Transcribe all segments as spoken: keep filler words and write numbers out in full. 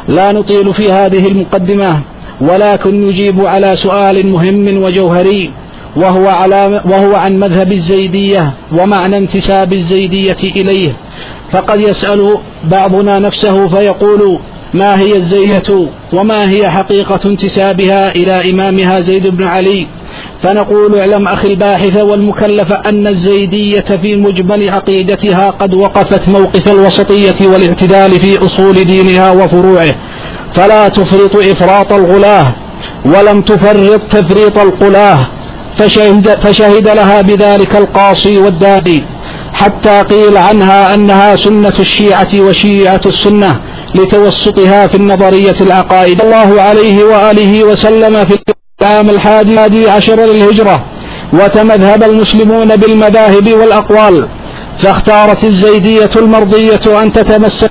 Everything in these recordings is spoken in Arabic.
لا نطيل في هذه المقدمة، ولكن نجيب على سؤال مهم وجوهري، وهو, على وهو عن مذهب الزيدية ومعنى انتساب الزيدية إليه. فقد يسأل بعضنا نفسه فيقول: ما هي الزيدية وما هي حقيقة انتسابها إلى إمامها زيد بن علي؟ فنقول: اعلم أخي الباحث والمكلف أن الزيدية في مجمل عقيدتها قد وقفت موقف الوسطية والاعتدال في أصول دينها وفروعه، فلا تفرط إفراط الغلاه ولم تفرط تفريط القلاه، فشهد, فشهد لها بذلك القاصي والدادي، حتى قيل عنها أنها سنة الشيعة وشيعة السنة لتوسطها في النظرية العقائد. الله عليه وآله وسلم في العام الحادي عشر للهجرة، وتمذهب المسلمون بالمذاهب والأقوال، فاختارت الزيدية المرضية أن تتمسك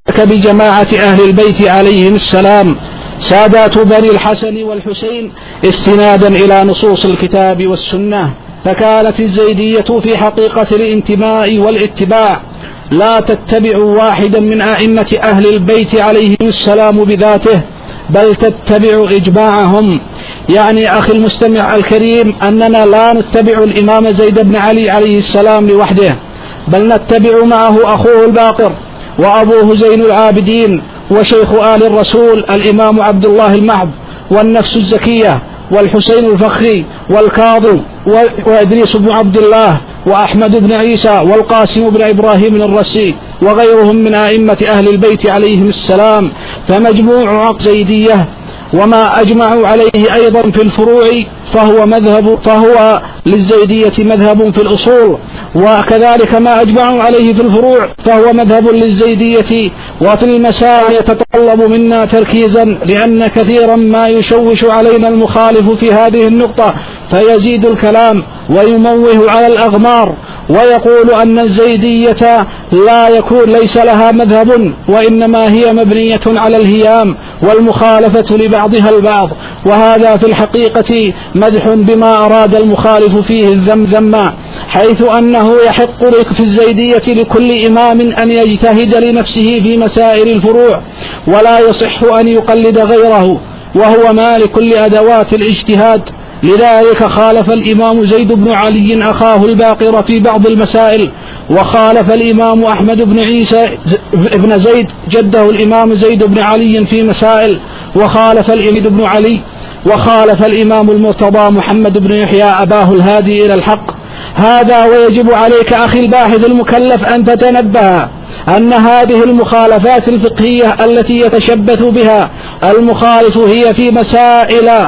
بجماعة أهل البيت عليهم السلام سادات بني الحسن والحسين استنادا إلى نصوص الكتاب والسنة. فكانت الزيدية في حقيقة الانتماء والاتباع لا تتبع واحدا من أئمة أهل البيت عليهم السلام بذاته، بل تتبع إجماعهم. يعني أخي المستمع الكريم أننا لا نتبع الإمام زيد بن علي عليه السلام لوحده، بل نتبع معه أخوه الباقر وأبوه زين العابدين وشيخ آل الرسول الإمام عبد الله المعب والنفس الزكية والحسين الفخري والكاظم وإدريس بن عبد الله وأحمد بن عيسى والقاسم بن إبراهيم الرسي وغيرهم من أئمة أهل البيت عليهم السلام. فمجموع عقد زيدية وما أجمعوا عليه أيضا في الفروع فهو مذهب فهو للزيدية مذهب في الأصول، وكذلك ما أجمعوا عليه في الفروع فهو مذهب للزيدية. وفي المسائل يتطلب منا تركيزا، لأن كثيرا ما يشوش علينا المخالف في هذه النقطة فيزيد الكلام ويموه على الأغمار ويقول أن الزيدية لا يكون ليس لها مذهب، وإنما هي مبنية على الهيام والمخالفة لبعضها البعض، وهذا في الحقيقة مدح بما أراد المخالف فيه الذم ذما، حيث أنه يحق في الزيدية لكل إمام أن يجتهد لنفسه في مسائل الفروع، ولا يصح أن يقلد غيره، وهو مالك لأدوات الاجتهاد. لذلك خالف الإمام زيد بن علي أخاه الباقر في بعض المسائل، وخالف الإمام أحمد بن عيسى بن زيد جده الإمام زيد بن علي في مسائل، وخالف الإمام بن علي وخالف الإمام المرتضى محمد بن يحيى أباه الهادي إلى الحق. هذا ويجب عليك أخي الباحث المكلف أن تتنبه أن هذه المخالفات الفقهية التي يتشبث بها المخالف هي في مسائل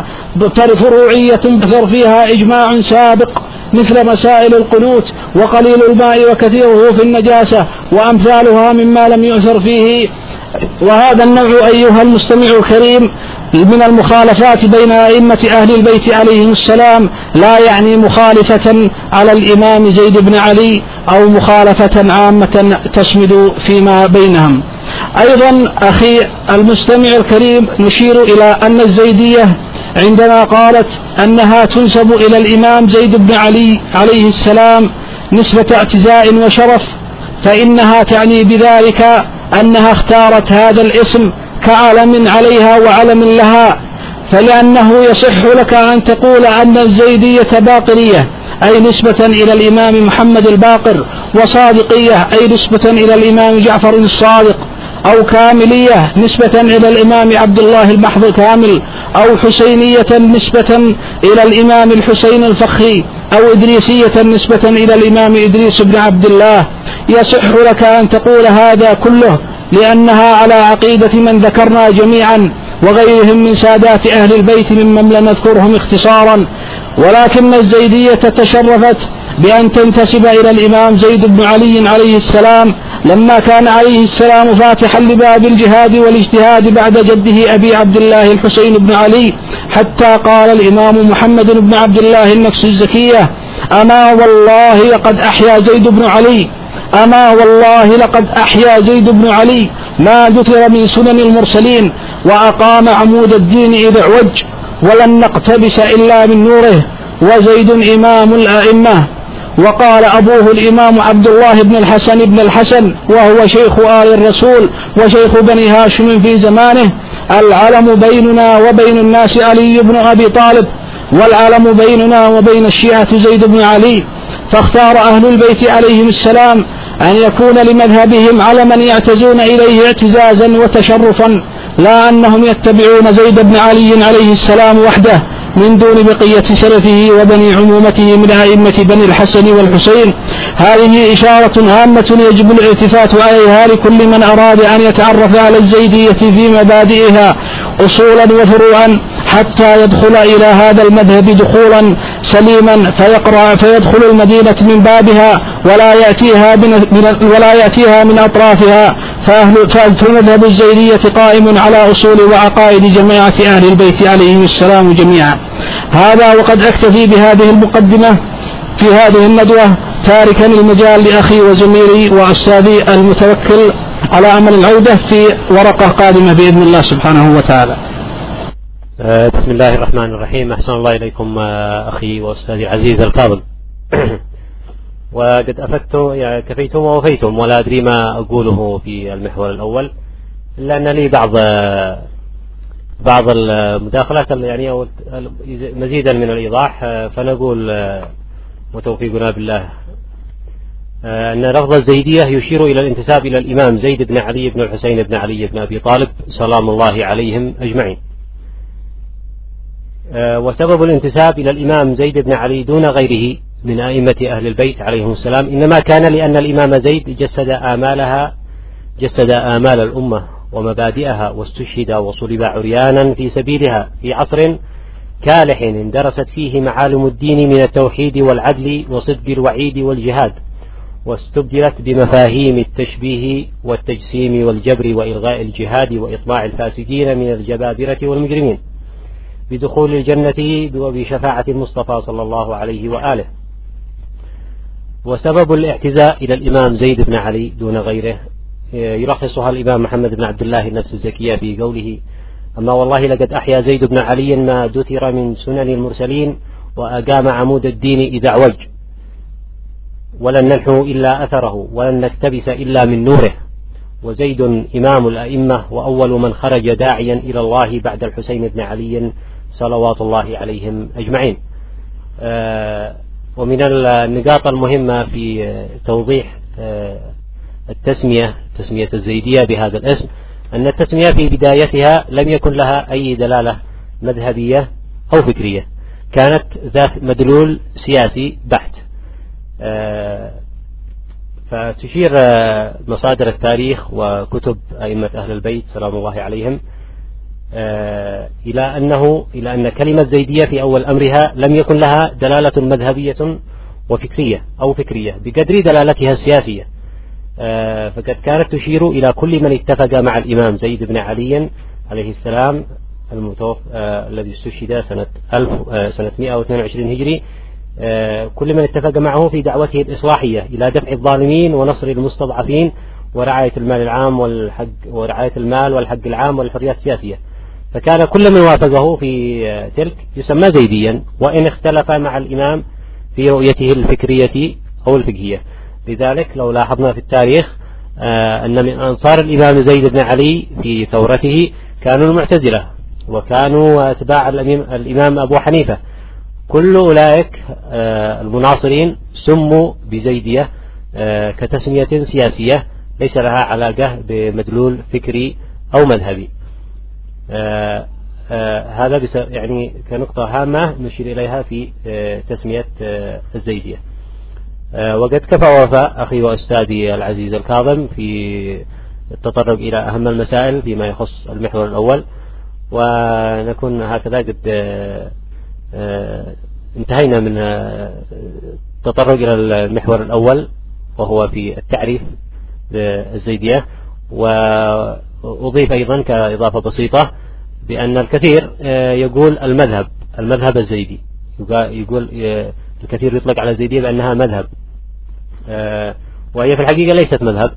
فروعية بثر فيها إجماع سابق، مثل مسائل القنوت وقليل الماء وكثيره في النجاسة وأمثالها مما لم يؤثر فيه. وهذا النوع أيها المستمع الكريم من المخالفات بين أئمة أهل البيت عليهم السلام لا يعني مخالفة على الإمام زيد بن علي أو مخالفة عامة تشمل فيما بينهم. أيضا أخي المستمع الكريم نشير إلى أن الزيدية عندما قالت أنها تنسب إلى الإمام زيد بن علي عليه السلام نسبة اعتزاء وشرف، فإنها تعني بذلك أنها اختارت هذا الاسم كعلم عليها وعلم لها، فلأنه يصح لك أن تقول أن الزيدية باقرية أي نسبة إلى الإمام محمد الباقر، وصادقية أي نسبة إلى الإمام جعفر الصادق، أو كاملية نسبة إلى الإمام عبد الله المحض كامل، أو حسينية نسبة إلى الإمام الحسين الفخري، أو إدريسية نسبة إلى الإمام إدريس بن عبد الله. يصح لك أن تقول هذا كله لأنها على عقيدة من ذكرنا جميعا وغيرهم من سادات أهل البيت ممن لم نذكرهم اختصارا. ولكن الزيدية تشرفت بأن تنتسب إلى الإمام زيد بن علي عليه السلام لما كان عليه السلام فاتحا لباب الجهاد والاجتهاد بعد جده أبي عبد الله الحسين بن علي، حتى قال الإمام محمد بن عبد الله النفس الزكية: أما والله لقد أحيا زيد بن علي أما والله لقد أحيا زيد بن علي ما ذكر من سنن المرسلين، وأقام عمود الدين إذ اعوج، ولن نقتبس إلا من نوره، وزيد إمام الأئمة. وقال أبوه الإمام عبد الله بن الحسن بن الحسن وهو شيخ آل الرسول وشيخ بني هاشم في زمانه: العلم بيننا وبين الناس علي بن أبي طالب، والعلم بيننا وبين الشيعة زيد بن علي. فاختار أهل البيت عليهم السلام أن يكون لمذهبهم علما يعتزون إليه اعتزازا وتشرفا، لا أنهم يتبعون زيد بن علي عليه السلام وحده من دون بقية سلفه وبني عمومته من أئمة بني الحسن والحسين. هذه إشارة هامة يجب الالتفات عليها لكل من أراد أن يتعرف على الزيدية في مبادئها أصولا وفروعا، حتى يدخل إلى هذا المذهب دخولا سليما فيقرأ فيدخل المدينة من بابها ولا يأتيها من, ولا يأتيها من أطرافها. فالمذهب الزيدية قائم على أصول وعقائد جماعة أهل البيت عليهم السلام جميعا. هذا وقد أكتفي بهذه المقدمة في هذه الندوة، تاركا المجال لأخي وزميلي وأستاذي المتوكل على أمل العودة في ورقة قادمة بإذن الله سبحانه وتعالى. بسم الله الرحمن الرحيم. أحسن الله إليكم أخي وأستاذي العزيز الكاظم. وقد أفدت يعني كفيتم ووفيتم، ولا أدري ما أقوله في المحور الأول، إلا أن لي بعض بعض المداخلات يعني أو مزيدا من الإيضاح. فنقول وتوفيقنا بالله أن لفظ الزيدية يشير إلى الانتساب إلى الإمام زيد بن علي بن الحسين بن علي بن أبي طالب سلام الله عليهم أجمعين. وسبب الانتساب إلى الإمام زيد بن علي دون غيره من أئمة أهل البيت عليهم السلام إنما كان لأن الإمام زيد جسد آمالها جسد آمال الأمة ومبادئها، واستشهد وصلب عريانا في سبيلها في عصر كالح اندرست فيه معالم الدين من التوحيد والعدل وصدق الوعيد والجهاد، واستبدلت بمفاهيم التشبيه والتجسيم والجبر وإلغاء الجهاد وإطماع الفاسدين من الجبابرة والمجرمين بدخول الجنة وبشفاعة المصطفى صلى الله عليه وآله. وسبب الاعتزاء إلى الإمام زيد بن علي دون غيره يرخصها الإمام محمد بن عبد الله النفس الزكية في قوله: أما والله لقد أحيا زيد بن علي ما دثر من سنن المرسلين، وأقام عمود الدين إذا اعوج، ولن ننحو إلا أثره ولن نكتبس إلا من نوره. وزيد إمام الأئمة وأول من خرج داعيا إلى الله بعد الحسين بن علي صلوات الله عليهم أجمعين. آه ومن النقاط المهمة في توضيح آه التسمية تسمية الزيدية بهذا الاسم أن التسمية في بدايتها لم يكن لها أي دلالة مذهبية أو فكرية، كانت ذات مدلول سياسي بحت. آه فتشير مصادر التاريخ وكتب أئمة أهل البيت سلام الله عليهم إلى أنه إلى أن كلمة زيدية في أول أمرها لم يكن لها دلالة مذهبية وفكرية أو فكرية بقدر دلالتها السياسية، فقد كانت تشير إلى كل من اتفق مع الإمام زيد بن علي عليه السلام المتوفى الذي استشهد سنة ألف سنة مئة واثنين وعشرين هجري، كل من اتفق معه في دعوته الإصلاحية إلى دفع الظالمين ونصر المستضعفين ورعاية المال العام والحق ورعاية المال والحق العام والحريات السياسية. فكان كل من وافقه في تلك يسمى زيديا، وإن اختلف مع الإمام في رؤيته الفكرية أو الفقهية. لذلك لو لاحظنا في التاريخ أن من أنصار الإمام زيد بن علي في ثورته كانوا المعتزلة، وكانوا أتباع الإمام أبو حنيفة. كل أولئك المناصرين سموا بزيدية كتسمية سياسية ليس لها علاقة بمدلول فكري أو مذهبي. هذا يعني كنقطة هامة نشير إليها في تسمية الزيدية. وقد كفى وفى أخي وأستاذي العزيز الكاظم في التطرق إلى أهم المسائل فيما يخص المحور الأول، ونكون هكذا قد انتهينا من التطرق إلى المحور الأول وهو في التعريف بالزيدية. وأضيف أيضا كإضافة بسيطة بأن الكثير يقول المذهب المذهب الزيدي، يقول الكثير يطلق على الزيدية بأنها مذهب، وهي في الحقيقة ليست مذهب،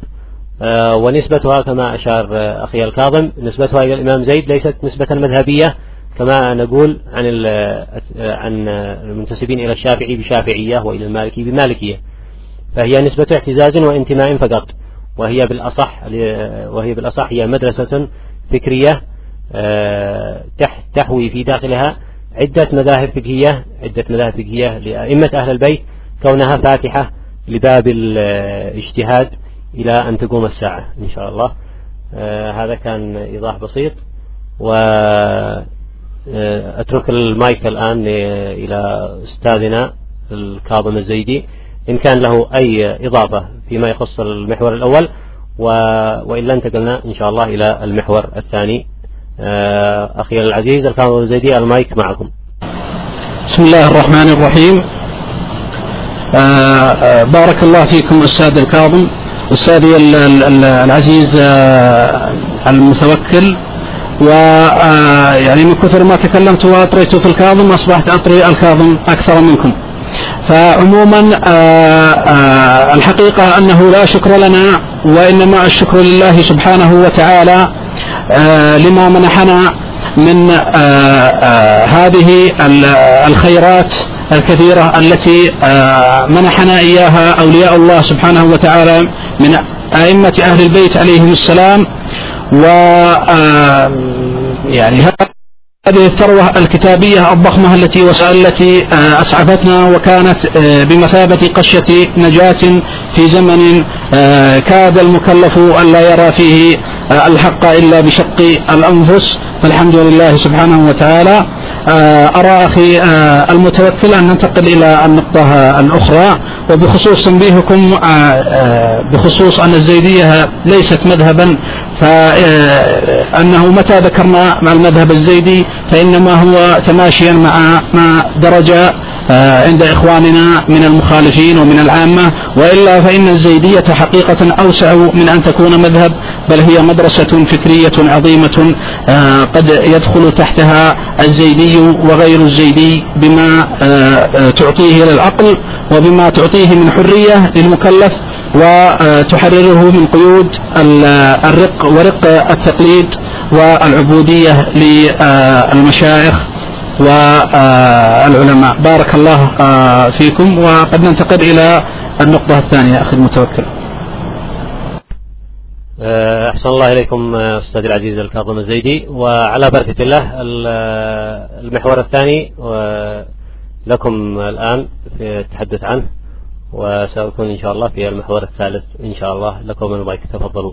ونسبتها كما أشار أخي الكاظم نسبتها إلى الإمام زيد ليست نسبة مذهبية كما نقول عن عن المنتسبين إلى الشافعي بشافعية وإلى المالكي بمالكية، فهي نسبة اعتزاز وانتماء فقط، وهي بالأصح وهي بالأصح هي مدرسة فكرية تحوي في داخلها عدة مذاهب فقهية عدة مذاهب فقهية لأئمة أهل البيت، كونها فاتحة لباب الاجتهاد إلى أن تقوم الساعة إن شاء الله. هذا كان إيضاح بسيط، وأترك المايك الآن إلى أستاذنا الكاظم الزيدي إن كان له أي إضافة فيما يخص المحور الأول، وإلا انتقلنا إن شاء الله إلى المحور الثاني. أخي العزيز الكاظم الزيدي، المايك معكم. بسم الله الرحمن الرحيم. آه بارك الله فيكم أستاذ الكاظم، أستاذي العزيز آه المتوكل، ويعني من كثر ما تكلمت وأطريت في الكاظم أصبحت أطري الكاظم أكثر منكم. فعموما آآ آآ الحقيقة أنه لا شكر لنا، وإنما الشكر لله سبحانه وتعالى لما منحنا من آآ آآ هذه الخيرات الكثيرة التي منحنا إياها أولياء الله سبحانه وتعالى من أئمة أهل البيت عليهم السلام. و يعني هذه الثروة الكتابية الضخمة التي التي أسعفتنا وكانت بمثابة قشة نجاة في زمن كاد المكلف أن لا يرى فيه الحق إلا بشق الأنفس، فالحمد لله سبحانه وتعالى. أرى أخي المتوكل أن ننتقل إلى النقطة الأخرى، وبخصوص تنبيهكم بخصوص أن الزيدية ليست مذهبا، فأنه متى ذكرنا مع المذهب الزيدي فإنما هو تماشيا مع ما درج عند إخواننا من المخالفين ومن العامة، وإلا فإن الزيدية حقيقة أوسع من أن تكون مذهب، بل هي مدرسة فكرية عظيمة قد يدخل تحتها الزيدي وغير الزيدي بما تعطيه للعقل وبما تعطيه من حرية للمكلف، وتحرره من قيود الرق ورق التقليد والعبودية للمشايخ والعلماء. بارك الله فيكم، وقد ننتقل إلى النقطة الثانية أخي المتوكل. أحسن الله إليكم أستاذ العزيز الكاظم الزيدي، وعلى بركة الله المحور الثاني لكم الآن في التحدث عنه، وسأكون إن شاء الله في المحور الثالث إن شاء الله. لكم المايك، تفضلوا.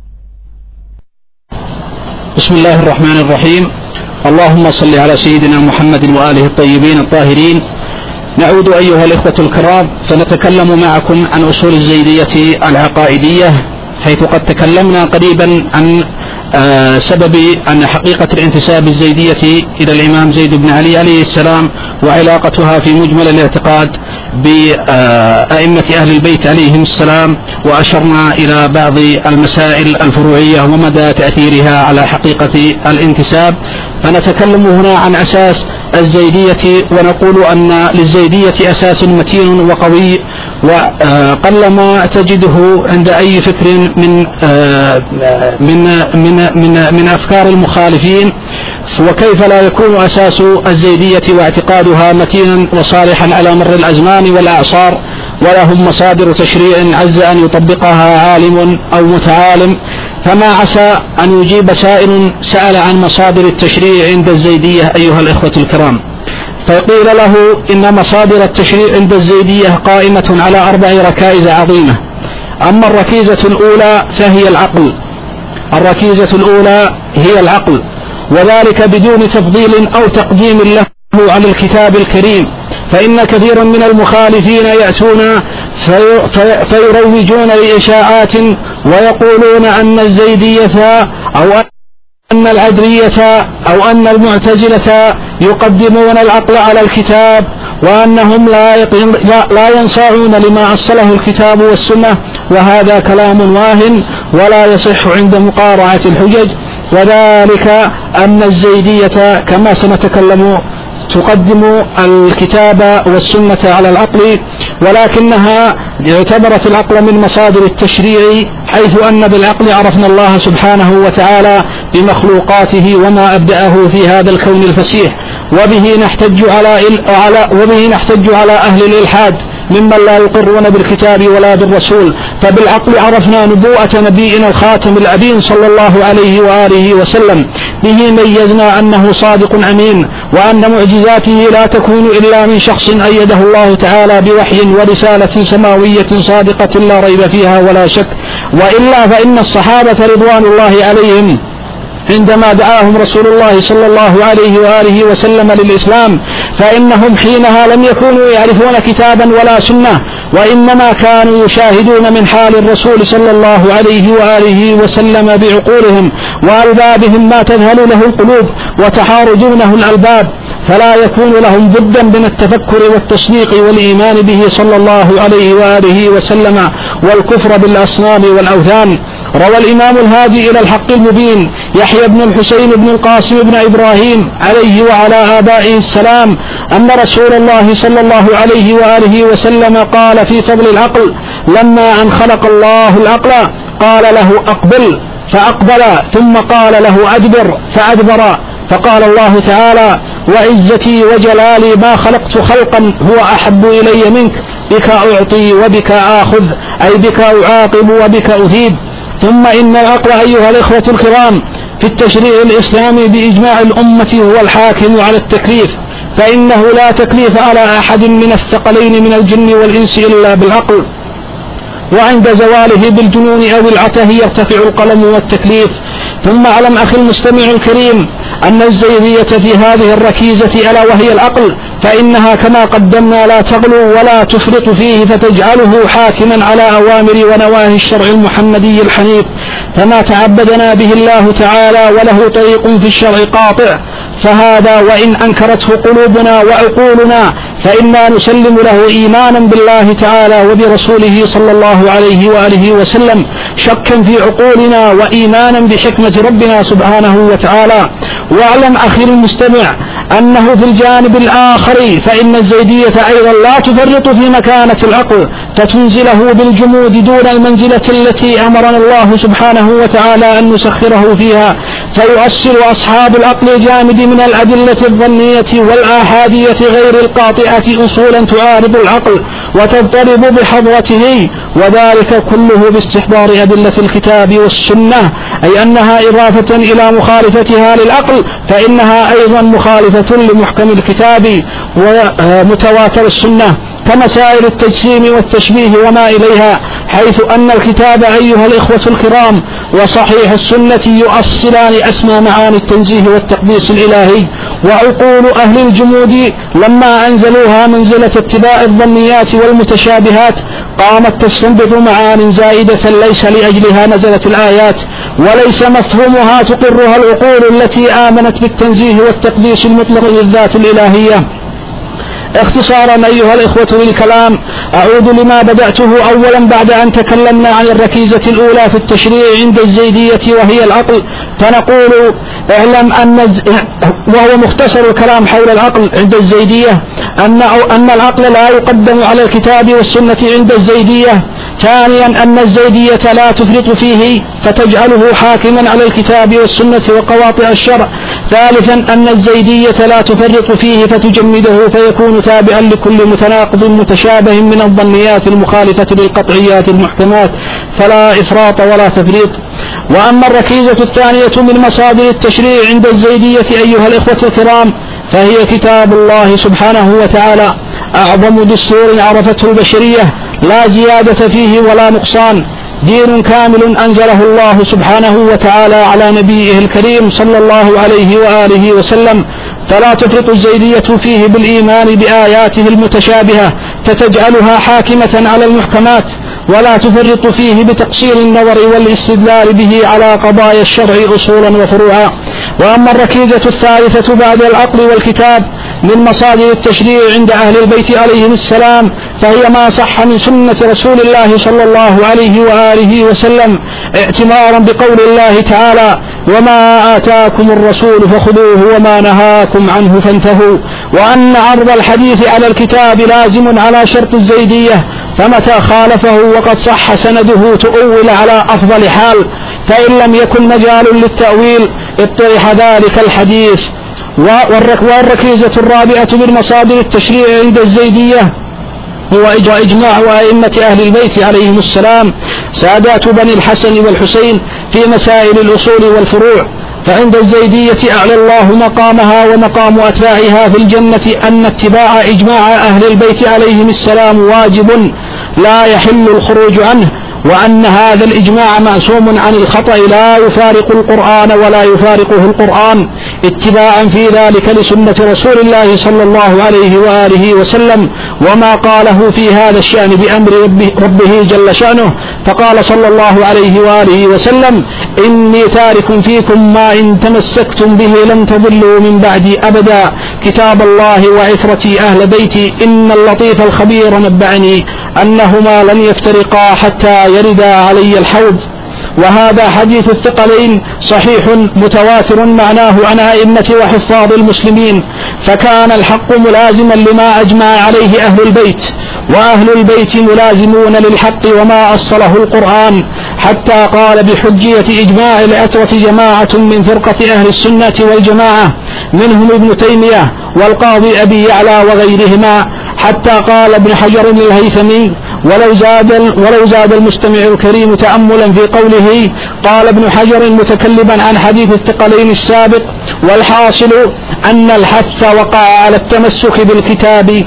بسم الله الرحمن الرحيم. اللهم صل على سيدنا محمد وآله الطيبين الطاهرين. نعود أيها الإخوة الكرام فنتكلم معكم عن أصول الزيدية العقائدية، حيث قد تكلمنا قريبا عن آه سبب أن حقيقة الانتساب الزيدية إلى الإمام زيد بن علي عليه السلام وعلاقتها في مجمل الاعتقاد بأئمة أهل البيت عليهم السلام، وأشرنا إلى بعض المسائل الفروعية ومدى تأثيرها على حقيقة الانتساب. فنتكلم هنا عن أساس الزيدية، ونقول أن للزيدية أساس متين وقوي، وقلما تجده عند أي فكر من من من من, من أفكار المخالفين. وكيف لا يكون أساس الزيدية واعتقادها متينا وصالحا على مر الأزمان والأعصار، ولهم مصادر تشريع عز أن يطبقها عالم أو متعالم. فما عسى أن يجيب سائل سأل عن مصادر التشريع عند الزيدية أيها الإخوة الكرام، فقيل له إن مصادر التشريع عند الزيدية قائمة على أربع ركائز عظيمة. أما الركيزة الأولى فهي العقل، الركيزة الأولى هي العقل، وذلك بدون تفضيل أو تقديم له على الكتاب الكريم، فإن كثيرا من المخالفين يأتون في في فيروجون لإشاعات ويقولون أن الزيدية أو أن العدرية أو أن المعتزلة يقدمون العقل على الكتاب، وأنهم لا لا ينصاعون لما أصله الكتاب والسنة، وهذا كلام واهن ولا يصح عند مقارعة الحجج. وذلك أن الزيدية كما سنتكلم تقدم الكتاب والسنة على العقل، ولكنها اعتبرت العقل من مصادر التشريع، حيث أن بالعقل عرفنا الله سبحانه وتعالى بمخلوقاته وما أبدأه في هذا الكون الفسيح، وبه نحتج على, على وبه نحتج على أهل الإلحاد ممن لا يقرون بالكتاب ولا بالرسول. فبالعقل عرفنا نبوءة نبينا الخاتم الأمين صلى الله عليه وآله وسلم، به ميزنا أنه صادق أمين، وأن معجزاته لا تكون إلا من شخص أيده الله تعالى بوحي ورسالة سماوية صادقة لا ريب فيها ولا شك، وإلا فإن الصحابة رضوان الله عليهم عندما دعاهم رسول الله صلى الله عليه وآله وسلم للإسلام فإنهم حينها لم يكونوا يعرفون كتابا ولا سنة، وإنما كانوا يشاهدون من حال الرسول صلى الله عليه وآله وسلم بعقولهم وألبابهم ما تذهل له القلوب وتحارجونه الألباب، فلا يكون لهم بدا من التفكر والتصديق والإيمان به صلى الله عليه وآله وسلم والكفر بالأصنام والأوثان. روى الإمام الهادي إلى الحق المبين يحيى بن الحسين بن القاسم بن إبراهيم عليه وعلى آبائه السلام أن رسول الله صلى الله عليه وآله وسلم قال في فضل العقل: لما أن خلق الله العقل قال له أقبل فأقبل، ثم قال له أدبر فأدبر، فقال الله تعالى: وعزتي وجلالي ما خلقت خلقا هو أحب إلي منك، بك أعطي وبك آخذ، أي بك أعاقب وبك أثيب. ثم إن العقل أيها الإخوة الكرام في التشريع الإسلامي بإجماع الأمة هو الحاكم على التكليف، فإنه لا تكليف على أحد من الثقلين من الجن والإنس إلا بالعقل، وعند زواله بالجنون أو العته يرتفع القلم والتكليف. ثم اعلم أخي المستمع الكريم أن الزيدية في هذه الركيزة ألا وهي العقل، فإنها كما قدمنا لا تغلو ولا تفرط فيه فتجعله حاكما على أوامر ونواهي الشرع المحمدي الحنيف، فما تعبدنا به الله تعالى وله طريق في الشرع قاطع، فهذا وإن أنكرته قلوبنا وعقولنا فإنا نسلم له إيمانا بالله تعالى وبرسوله صلى الله عليه وآله وسلم، شكا في عقولنا وإيمانا بحكمة ربنا سبحانه وتعالى. واعلم أخي المستمع أنه في الجانب الآخر فإن الزيدية أيضا لا تفرط في مكانة العقل فتنزله بالجمود دون المنزلة التي أمرنا الله سبحانه وتعالى أن نسخره فيها، فيؤصل أصحاب العقل الجامد من الأدلة الظنية والآحادية غير القاطعة أصولا تعارض العقل وتضطرب بحضرته، وذلك كله باستحضار أدلة الكتاب والسنة، أي أنها إضافة إلى مخالفتها للعقل فإنها أيضا مخالفة لمحكم الكتاب ومتواتر السنة كمسائل التجسيم والتشبيه وما إليها، حيث أن الكتاب أيها الإخوة الكرام وصحيح السنة يؤصلان أسمى معاني التنزيه والتقديس الإلهي، وعقول أهل الجمود لما أنزلوها منزلة اتباع الظنيات والمتشابهات قامت تستنبط معان زائدة ليس لأجلها نزلت الآيات، وليس مفهومها تقرها العقول التي آمنت بالتنزيه والتقديس المطلق للذات الإلهية. اختصارا أيها الإخوة للكلام أعود لما بدأته أولا بعد أن تكلمنا عن الركيزة الأولى في التشريع عند الزيدية وهي العقل، فنقول اعلم أن وهو مختصر الكلام حول العقل عند الزيدية أن, أن العقل لا يقدم على الكتاب والسنة عند الزيدية. ثانيا أن الزيدية لا تفرط فيه فتجعله حاكما على الكتاب والسنة وقواطع الشرع. ثالثا أن الزيدية لا تفرط فيه فتجمده فيكون تابعا لكل متناقض متشابه من الظنيات المخالفة للقطعيات المحكمات، فلا إفراط ولا تفريط. وأما الركيزة الثانية من مصادر التشريع عند الزيدية أيها الإخوة الكرام فهي كتاب الله سبحانه وتعالى، أعظم دستور عرفته البشرية لا زيادة فيه ولا نقصان، دين كامل أنزله الله سبحانه وتعالى على نبيه الكريم صلى الله عليه وآله وسلم، فلا تفرط الزيدية فيه بالإيمان بآياته المتشابهة فتجعلها حاكمة على المحكمات، ولا تفرط فيه بتقصير النظر والاستدلال به على قضايا الشرع أصولا وفروعا، وأما الركيزة الثالثة بعد العقل والكتاب من مصادر التشريع عند أهل البيت عليهم السلام فهي ما صح من سنة رسول الله صلى الله عليه وآله وسلم اعتبارا بقول الله تعالى وما آتاكم الرسول فخذوه وما نهاكم عنه فانتهوا، وأن عرض الحديث على الكتاب لازم على شرط الزيدية، فمتى خالفه وقد صح سنده تؤول على أفضل حال، فإن لم يكن مجال للتأويل اطرح ذلك الحديث. والركيزة الرابعة من مصادر التشريع عند الزيدية هو إجماع أئمة أهل البيت عليهم السلام سادات بني الحسن والحسين في مسائل الأصول والفروع. فعند الزيدية أعلى الله مقامها ومقام أتباعها في الجنة أن اتباع إجماع أهل البيت عليهم السلام واجب لا يحل الخروج عنه، وأن هذا الإجماع معصوم عن الخطأ لا يفارق القرآن ولا يفارقه القرآن، اتباعا في ذلك لسنة رسول الله صلى الله عليه وآله وسلم وما قاله في هذا الشأن بأمر ربه جل شأنه، فقال صلى الله عليه وآله وسلم إني تارك فيكم ما إن تمسكتم به لن تضلوا من بعدي أبدا، كتاب الله وعترتي أهل بيتي، إن اللطيف الخبير نبعني أنهما لن يفترقا حتى يردا علي الحوض. وهذا حديث الثقلين صحيح متواتر معناه عن أئمة وحفاظ المسلمين، فكان الحق ملازما لما أجمع عليه أهل البيت، وأهل البيت ملازمون للحق وما أصله القرآن، حتى قال بحجية إجماع العترة جماعة من فرقة أهل السنة والجماعة منهم ابن تيمية والقاضي أبي يعلى وغيرهما، حتى قال ابن حجر الهيثمي ولو زاد, ولو زاد المستمع الكريم تأملا في قوله قال ابن حجر متكلما عن حديث الثقلين السابق، والحاصل أن الحث وقع على التمسك بالكتاب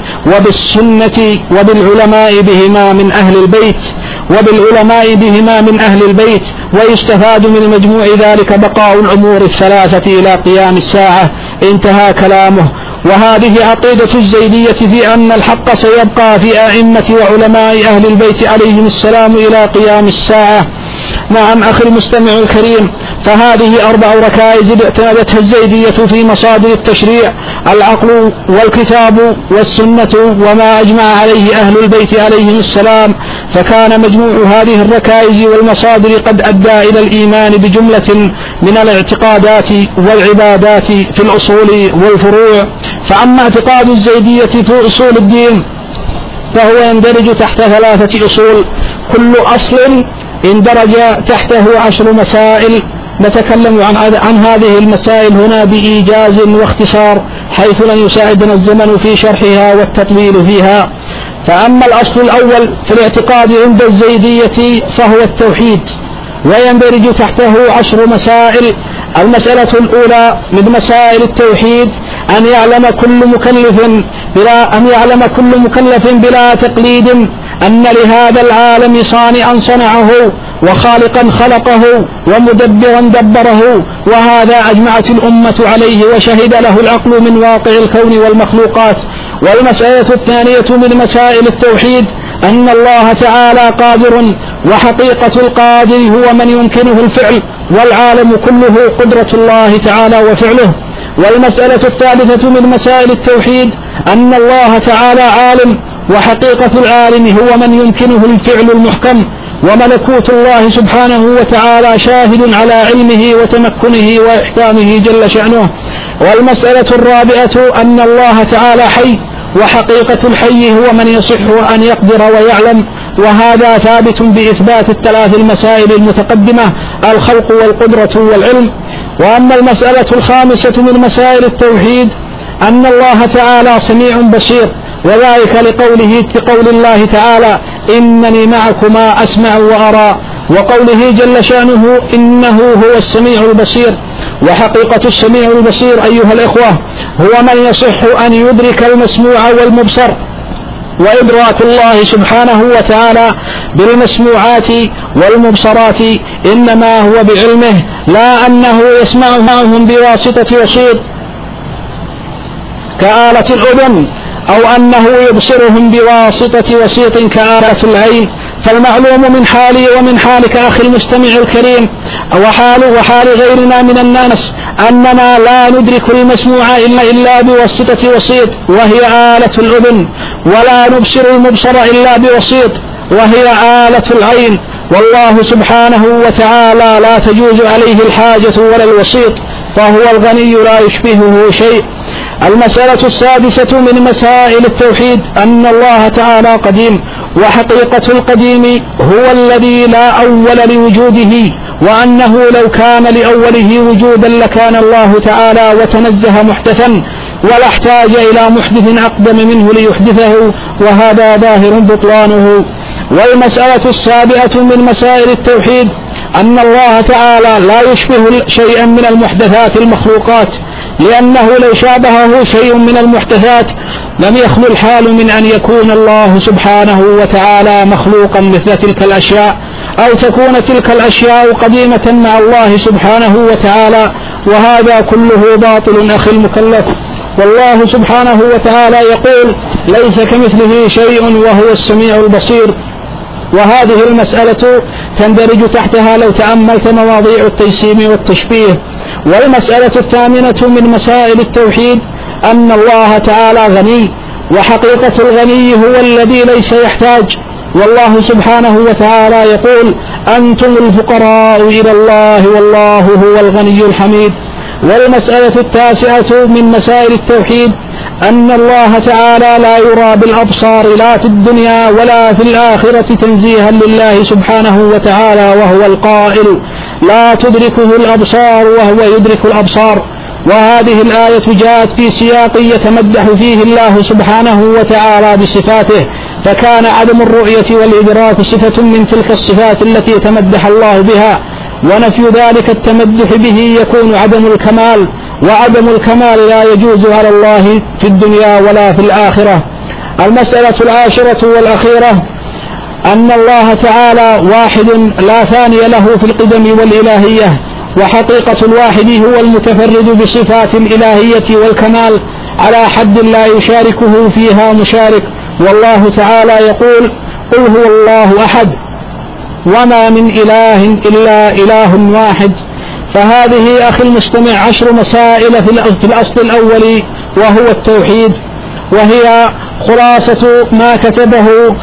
وبالسنة وبالعلماء بهما من أهل البيت وبالعلماء بهما من أهل البيت ويستفاد من مجموع ذلك بقاء الأمور الثلاثة إلى قيام الساعة. انتهى كلامه. وهذه عقيدة الزيدية في أن الحق سيبقى في أئمة وعلماء أهل البيت عليهم السلام إلى قيام الساعة. نعم أخي المستمع الكريم، فهذه أربع ركائز اعتمدتها الزيدية في مصادر التشريع: العقل والكتاب والسنة وما أجمع عليه أهل البيت عليهم السلام، فكان مجموع هذه الركائز والمصادر قد أدى إلى الإيمان بجملة من الاعتقادات والعبادات في الأصول والفروع. فأما اعتقاد الزيدية في أصول الدين فهو يندرج تحت ثلاثة أصول، كل أصل اندرج تحته عشر مسائل، نتكلم عن, عن هذه المسائل هنا بإيجاز واختصار حيث لن يساعدنا الزمن في شرحها والتطويل فيها. فأما الأصل الأول في الاعتقاد عند الزيدية فهو التوحيد، ويندرج تحته عشر مسائل. المسألة الأولى من مسائل التوحيد أن يعلم كل مكلف بلا أن يعلم كل مكلف بلا تقليد أن لهذا العالم صانعا صنعه وخالقا خلقه ومدبرا دبره، وهذا أجمعت الأمة عليه وشهد له العقل من واقع الكون والمخلوقات. والمسألة الثانية من مسائل التوحيد أن الله تعالى قادر، وحقيقة القادر هو من يمكنه الفعل، والعالم كله قدرة الله تعالى وفعله. والمسألة الثالثة من مسائل التوحيد أن الله تعالى عالم، وحقيقة العالم هو من يمكنه الفعل المحكم، وملكوت الله سبحانه وتعالى شاهد على علمه وتمكنه وإحكامه جل شأنه. والمسألة الرابعة أن الله تعالى حي، وحقيقة الحي هو من يصح أن يقدر ويعلم، وهذا ثابت بإثبات الثلاث المسائل المتقدمة: الخلق والقدرة والعلم. وأما المسألة الخامسة من مسائل التوحيد أن الله تعالى سميع بصير، وذلك لقوله كقول الله تعالى إنني معكما أسمع وأرى، وقوله جل شأنه إنه هو السميع البصير. وحقيقة السميع البصير أيها الإخوة هو من يصح أن يدرك المسموع والمبصر، وإدراك الله سبحانه وتعالى بالمسموعات والمبصرات إنما هو بعلمه، لا أنه يسمع معهم بواسطة وسيط كآلة الأذن أو أنه يبصرهم بواسطة وسيط كآلة العين. فالمعلوم من حالي ومن حالك أخي المستمع الكريم وحال, وحال غيرنا من الناس أننا لا ندرك المسموع إلا, إلا بواسطة وسيط وهي آلة الأذن، ولا نبصر المبصر إلا بوسيط وهي آلة العين. والله سبحانه وتعالى لا تجوز عليه الحاجة ولا الوسيط، فهو الغني لا يشبهه شيء. المسألة السادسة من مسائل التوحيد أن الله تعالى قديم، وحقيقة القديم هو الذي لا أول لوجوده، وأنه لو كان لأوله وجودا لكان الله تعالى وتنزه محدثا ولا احتاج إلى محدث أقدم منه ليحدثه، وهذا ظاهر بطلانه. والمسألة السابعة من مسائل التوحيد أن الله تعالى لا يشبه شيئا من المحدثات المخلوقات، لأنه لو شابهه شيء من المحدثات لم يخلو الحال من أن يكون الله سبحانه وتعالى مخلوقا مثل تلك الأشياء، أو تكون تلك الأشياء قديمة مع الله سبحانه وتعالى، وهذا كله باطل أخي المكلف. والله سبحانه وتعالى يقول ليس كمثله شيء وهو السميع البصير، وهذه المسألة تندرج تحتها لو تأملت مواضيع التجسيم والتشبيه. والمسألة الثامنة من مسائل التوحيد أن الله تعالى غني، وحقيقة الغني هو الذي ليس يحتاج، والله سبحانه وتعالى يقول أنتم الفقراء إلى الله والله هو الغني الحميد. والمسألة التاسعة من مسائل التوحيد أن الله تعالى لا يرى بالأبصار لا في الدنيا ولا في الآخرة تنزيها لله سبحانه وتعالى، وهو القائل لا تدركه الأبصار وهو يدرك الأبصار. وهذه الآية جاءت في سياق يتمدح فيه الله سبحانه وتعالى بصفاته، فكان عدم الرؤية والإدراك صفة من تلك الصفات التي يتمدح الله بها، ونفي ذلك التمدح به يكون عدم الكمال، وعدم الكمال لا يجوز على الله في الدنيا ولا في الآخرة. المسألة العاشرة والأخيرة أن الله تعالى واحد لا ثاني له في القدم والإلهية، وحقيقة الواحد هو المتفرد بصفات الإلهية والكمال على حد لا يشاركه فيها مشارك. والله تعالى يقول قل هو الله أحد وما من إله إلا إله واحد. فهذه أخي المستمع عشر مسائل في الأصل الأول وهو التوحيد، وهي خلاصة ما كتبه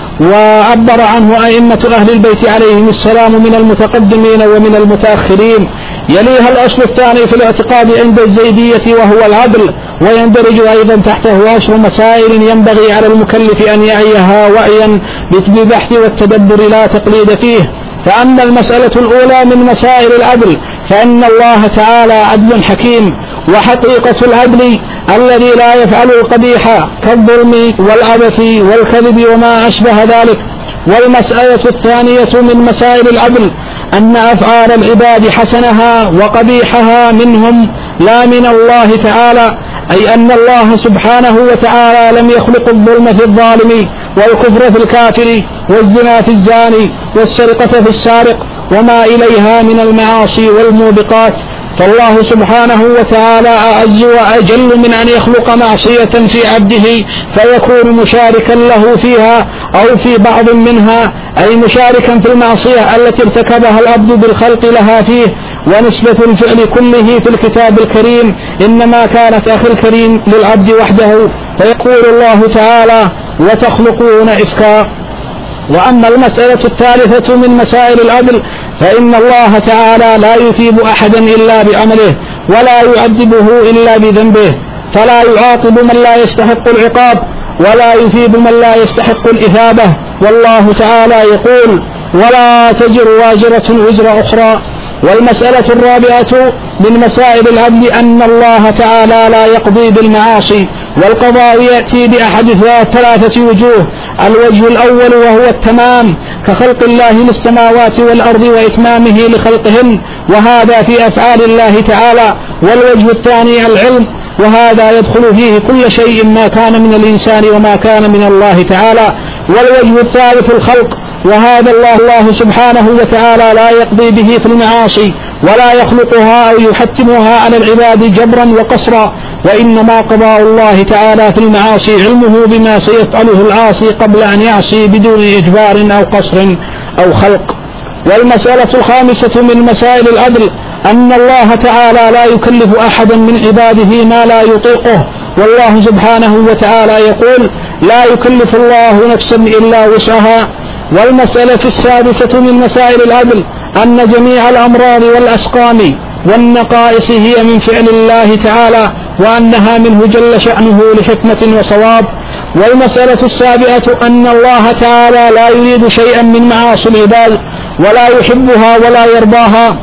وعبر عنه أئمة أهل البيت عليهم السلام من المتقدمين ومن المتأخرين. يليها الأصل الثاني في الاعتقاد عند الزيدية وهو العدل، ويندرج أيضا تحته عشر مسائل ينبغي على المكلف أن يعيها وعيا بالبحث والتدبر لا تقليد فيه. فأما المسألة الأولى من مسائل العدل فإن الله تعالى عدل حكيم، وحقيقة العدل الذي لا يفعل القبيح كالظلم والعبث والكذب وما أشبه ذلك. والمسألة الثانية من مسائل العدل أن أفعال العباد حسنها وقبيحها منهم لا من الله تعالى، أي أن الله سبحانه وتعالى لم يخلق الظلم في الظالم والكفر في الكافر والزنا في الزاني والسرقة في السارق وما إليها من المعاصي والموبقات. فالله سبحانه وتعالى أعز وأجل من أن يخلق معصية في عبده فيكون مشاركا له فيها أو في بعض منها، أي مشاركا في المعصية التي ارتكبها العبد بالخلق لها فيه. ونسبة الفعل كله في الكتاب الكريم إنما كانت أخي الكريم للعبد وحده، فيقول الله تعالى وتخلقون إفكا. وأما المسألة الثالثة من مسائل العدل فإن الله تعالى لا يثيب أحدا إلا بعمله ولا يعذبه إلا بذنبه، فلا يعاقب من لا يستحق العقاب ولا يثيب من لا يستحق الإثابة. والله تعالى يقول ولا تزر وازرة وزر أخرى. والمسألة الرابعة من مسائل العدل أن الله تعالى لا يقضي بالمعاصي، والقضاء يأتي بأحد ثلاثة وجوه. الوجه الأول وهو التمام كخلق الله للسماوات والأرض وإتمامه لخلقهن، وهذا في أفعال الله تعالى. والوجه الثاني العلم، وهذا يدخل فيه كل شيء ما كان من الإنسان وما كان من الله تعالى. والوجه الثالث الخلق، وهذا الله, الله سبحانه وتعالى لا يقضي به في المعاصي ولا يخلقها أو يحتمها على العباد جبرا وقصرا، وإنما قضاء الله تعالى في المعاصي علمه بما سيفعله العاصي قبل أن يعصي بدون إجبار أو قصر أو خلق. والمسألة الخامسة من مسائل العدل أن الله تعالى لا يكلف أحدا من عباده ما لا يطيقه، والله سبحانه وتعالى يقول: لا يكلف الله نفسا إلا وسعها. والمسألة السادسة من مسائل العدل أن جميع الأمراض والأسقام والنقائص هي من فعل الله تعالى، وأنها منه جل شأنه لحكمة وصواب. والمسألة السابعة أن الله تعالى لا يريد شيئا من معاصي العباد ولا يحبها ولا يرضاها،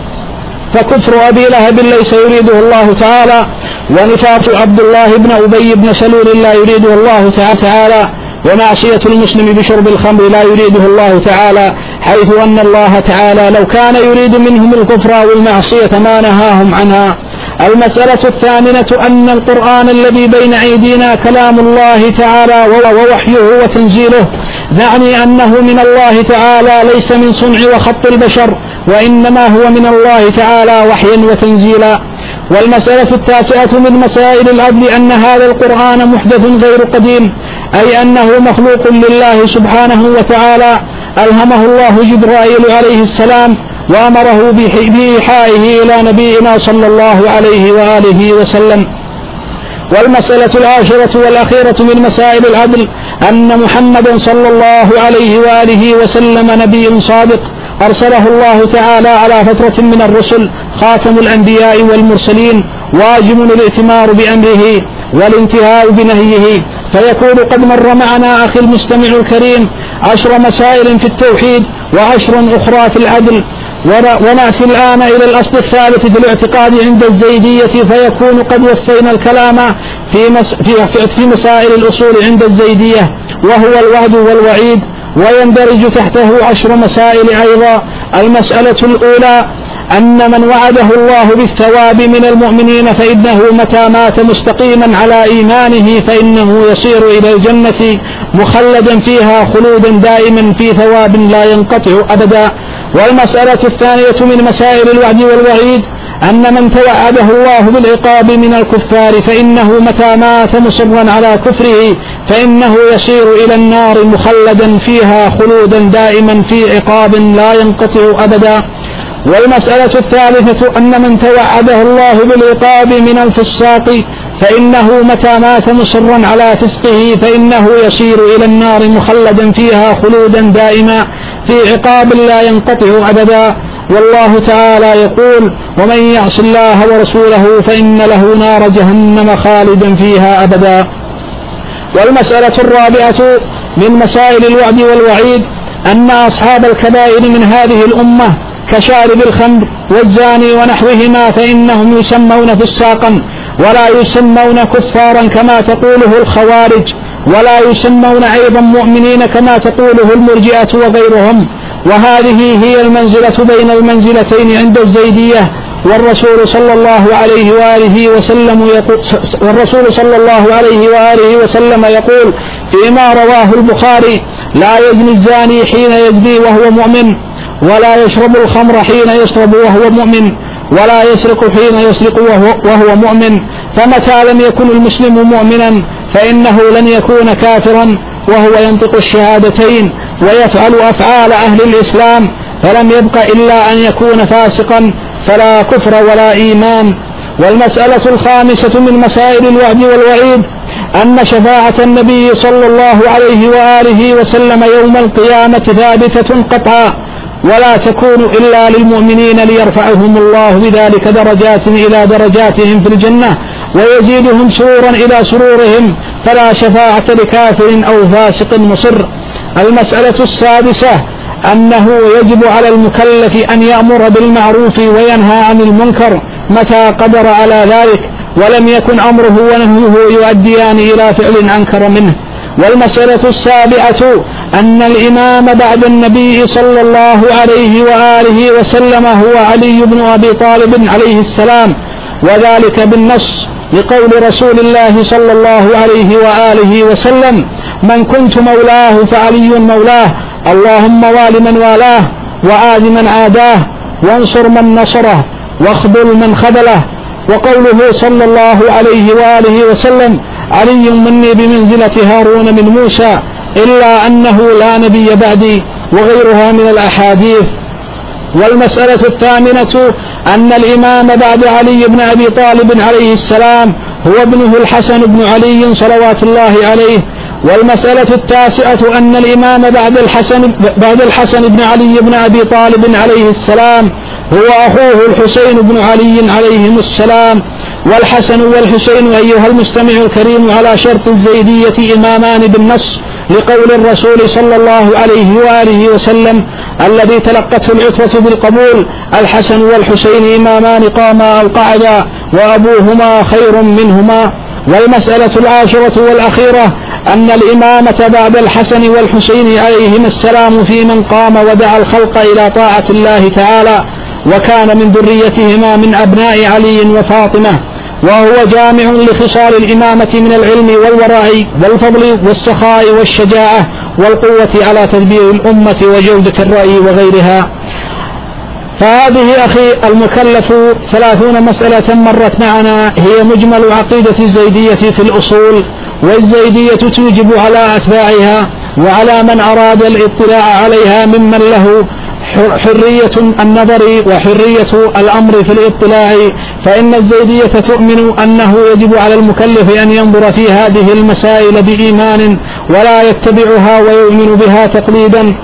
فكفر أبي لهب ليس يريده الله تعالى، ونفاق عبد الله بن أبي بن سلول لا يريده الله تعالى، ومعصية المسلم بشرب الخمر لا يريده الله تعالى، حيث أن الله تعالى لو كان يريد منهم الكفر والمعصية ما نهاهم عنها. المسألة الثامنة أن القرآن الذي بين أيدينا كلام الله تعالى ووحيه وتنزيله، يعني أنه من الله تعالى ليس من صنع وخط البشر، وإنما هو من الله تعالى وحيا وتنزيلا. والمسألة التاسعة من مسائل العدل أن هذا القرآن محدث غير قديم، أي أنه مخلوق لله سبحانه وتعالى، ألهمه الله جبرائيل عليه السلام وأمره بإيحائه إلى نبينا صلى الله عليه وآله وسلم. والمسألة العاشرة والأخيرة من مسائل العدل أن محمدا صلى الله عليه وآله وسلم نبي صادق أرسله الله تعالى على فترة من الرسل، خاتم الأنبياء والمرسلين، واجب الائتمار بأمره والانتهاء بنهيه. فيكون قد مر معنا أخي المستمع الكريم عشر مسائل في التوحيد وعشر أخرى في العدل، ونأتي الآن إلى الأصل الثالث في الاعتقاد عند الزيدية، فيكون قد وفينا الكلام في, مس في, في مسائل الأصول عند الزيدية، وهو الوعد والوعيد، ويندرج تحته عشر مسائل أيضا. المسألة الأولى أن من وعده الله بالثواب من المؤمنين فإنه متى مات مستقيما على إيمانه فإنه يصير إلى الجنة مخلدا فيها خلودا دائما في ثواب لا ينقطع أبدا. والمسألة الثانية من مسائل الوعد والوعيد أن من توعده الله بالعقاب من الكفار فإنه متى مات مصرا على كفره فإنه يصير إلى النار مخلدا فيها خلودا دائما في عقاب لا ينقطع أبدا. والمسألة الثالثة أن من توعده الله بالعقاب من الفساق فإنه متى مات مصرا على فسقه فإنه يصير إلى النار مخلدا فيها خلودا دائما في عقاب لا ينقطع أبدا. والله تعالى يقول: ومن يعص الله ورسوله فإن له نار جهنم خالدا فيها أبدا. والمسألة الرابعة من مسائل الوعد والوعيد أن أصحاب الكبائر من هذه الأمة كشارب الخمر والزاني ونحوهما فإنهم يسمون فساقا ولا يسمون كفارا كما تقوله الخوارج، ولا يسمون أيضا مؤمنين كما تقوله المرجئة وغيرهم. وهذه هي المنزلة بين المنزلتين عند الزيدية. والرسول صلى الله عليه وآله وسلم يقول والرسول صلى الله عليه وآله وسلم يقول فيما رواه البخاري: لا يزني الزاني حين يزني وهو مؤمن، ولا يشرب الخمر حين يشرب وهو مؤمن، ولا يسرق حين يسرق وهو, وهو مؤمن. فمتى لم يكن المسلم مؤمنا فإنه لن يكون كافرا وهو ينطق الشهادتين ويفعل أفعال أهل الإسلام، فلم يبق إلا أن يكون فاسقا، فلا كفر ولا إيمان. والمسألة الخامسة من مسائل الوعد والوعيد أن شفاعة النبي صلى الله عليه وآله وسلم يوم القيامة ثابتة قطعا، ولا تكون إلا للمؤمنين ليرفعهم الله بذلك درجات إلى درجاتهم في الجنة ويزيدهم سرورا إلى سرورهم، فلا شفاعة لكافر أو فاسق مصر. المسألة السادسة أنه يجب على المكلف أن يأمر بالمعروف وينهى عن المنكر متى قدر على ذلك، ولم يكن أمره ونهيه يؤديان إلى فعل أنكر منه. والمسألة السابعة أن الإمام بعد النبي صلى الله عليه وآله وسلم هو علي بن أبي طالب عليه السلام، وذلك بالنص لقول رسول الله صلى الله عليه وآله وسلم: من كنت مولاه فعلي مولاه، اللهم وال من والاه وآذ من عاداه وانصر من نصره واخذل من خذله. وقوله صلى الله عليه وآله وسلم علي مني بمنزلة هارون من موسى إلا أنه لا نبي بعدي، وغيرها من الأحاديث. والمسألة الثامنة أن الإمام بعد علي بن أبي طالب عليه السلام هو ابنه الحسن بن علي صلوات الله عليه. والمسألة التاسعة أن الإمام بعد الحسن, بعد الحسن بن علي بن أبي طالب عليه السلام هو أخوه الحسين بن علي عليهم السلام. والحسن والحسين أيها المستمع الكريم على شرط الزيدية إمامان بالنص، لقول الرسول صلى الله عليه وآله وسلم الذي تلقته العترة بالقبول: الحسن والحسين إمامان قاما أو قعدا وأبوهما خير منهما. والمسألة العاشرة والأخيرة أن الإمامة بعد الحسن والحسين عليهما السلام في من قام ودعا الخلق إلى طاعة الله تعالى، وكان من ذريتهما من أبناء علي وفاطمة، وهو جامع لخصال الإمامة من العلم والورع والفضل والسخاء والشجاعة والقوة على تدبير الأمة وجودة الرأي وغيرها. فهذه أخي المكلف ثلاثون مسألة مرت معنا، هي مجمل عقيدة الزيدية في الأصول. والزيدية توجب على أتباعها وعلى من أراد الاطلاع عليها ممن له حرية النظر وحرية الأمر في الاطلاع، فإن الزيدية تؤمن أنه يجب على المكلف أن ينظر في هذه المسائل بإيمان ولا يتبعها ويؤمن بها تقليدا.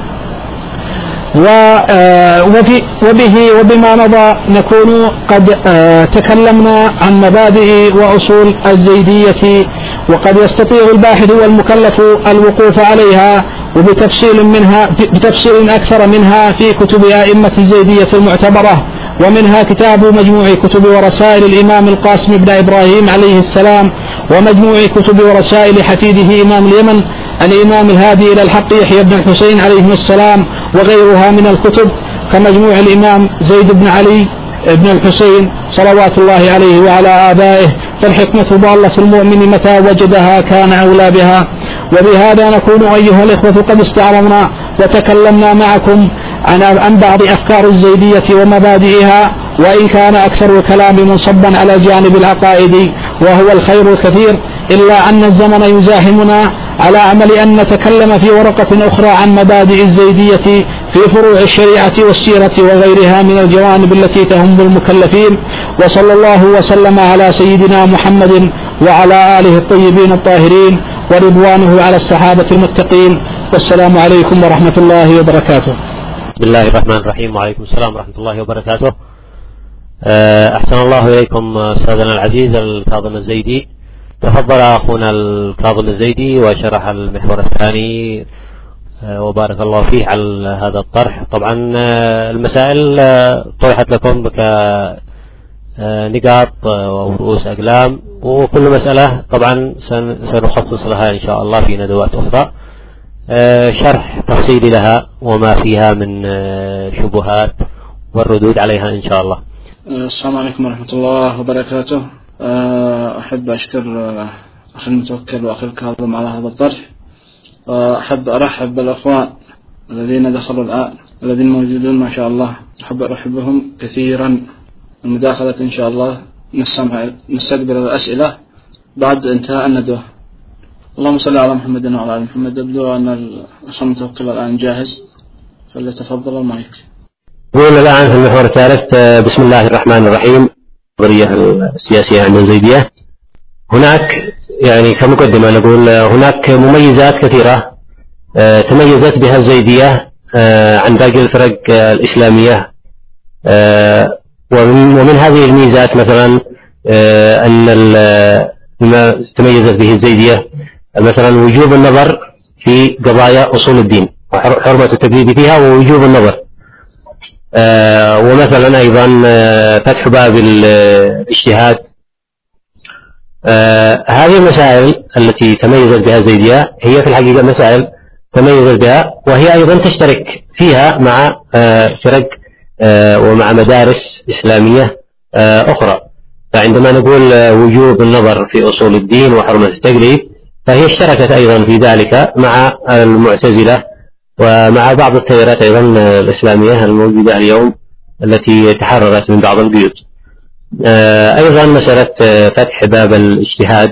وبه وبما مضى نكون قد تكلمنا عن مبادئ وأصول الزيدية، وقد يستطيع الباحث والمكلف الوقوف عليها وبتفصيل منها بتفصيل أكثر منها في كتب أئمة الزيدية المعتبرة، ومنها كتاب مجموع كتب ورسائل الإمام القاسم بن إبراهيم عليه السلام، ومجموع كتب ورسائل حفيده إمام اليمن الإمام الهادي إلى الحق يحيى بن الحسين عليه السلام، وغيرها من الكتب كمجموع الإمام زيد بن علي بن الحسين صلوات الله عليه وعلى آبائه. فالحكمة ضالة المؤمن متى وجدها كان أولى بها. وبهذا نكون أيها الإخوة قد استعرضنا وتكلمنا معكم عن بعض أفكار الزيدية ومبادئها، وإن كان أكثر الكلام منصبا على الجانب العقائدي وهو الخير الكثير، إلا أن الزمن يزاحمنا على أمل أن نتكلم في ورقة أخرى عن مبادئ الزيدية في فروع الشريعة والسيرة وغيرها من الجوانب التي تهم المكلفين. وصلى الله وسلم على سيدنا محمد وعلى آله الطيبين الطاهرين ورضوانه على الصحابة المتقين. والسلام عليكم ورحمة الله وبركاته. بسم الله الرحمن الرحيم. وعليكم السلام ورحمة الله وبركاته. أحسن الله إليكم أستاذنا العزيز الكاظم الزيدي. تفضل أخونا الكاظم الزيدي وشرح المحور الثاني وبارك الله فيه على هذا الطرح. طبعا المسائل طرحت لكم كنقاط ورؤوس أقلام، وكل مسألة طبعا سنخصص لها إن شاء الله في ندوات أخرى شرح تفصيلي لها وما فيها من شبهات والردود عليها إن شاء الله. السلام عليكم ورحمة الله وبركاته. أحب أشكر أخي المتوكل وأخي الكاظم على هذا الطرح، وأحب أرحب بالأخوان الذين دخلوا الآن الذين موجودون ما شاء الله، أحب أرحبهم كثيرا. المداخلة إن شاء الله نستمع نستقبل الأسئلة بعد انتهاء الندوة. اللهم صل على محمد وعلى آل محمد. يبدو أن الأخ المتوكل الآن جاهز، فليتفضل المايك. نقول الآن في المحور الثالث بسم الله الرحمن الرحيم. النظرية السياسية عند الزيدية هناك يعني كمقدمة نقول هناك مميزات كثيرة تميزت بها الزيدية عن باقي الفرق الإسلامية، ومن هذه الميزات مثلا أن ما تميزت به الزيدية مثلا وجوب النظر في قضايا أصول الدين وحرمة التكذيب فيها ووجوب النظر، ومثلا أيضا فتح باب الاجتهاد. هذه المسائل التي تميزت بها الزيدية هي في الحقيقة مسائل تميزت بها، وهي أيضا تشترك فيها مع فرق ومع مدارس إسلامية أخرى. فعندما نقول وجوب النظر في أصول الدين وحرمة التقليد، فهي اشتركت أيضا في ذلك مع المعتزلة ومع بعض التيارات أيضا الإسلامية الموجودة اليوم التي تحررت من بعض البيوت. أيضا مسألة فتح باب الاجتهاد،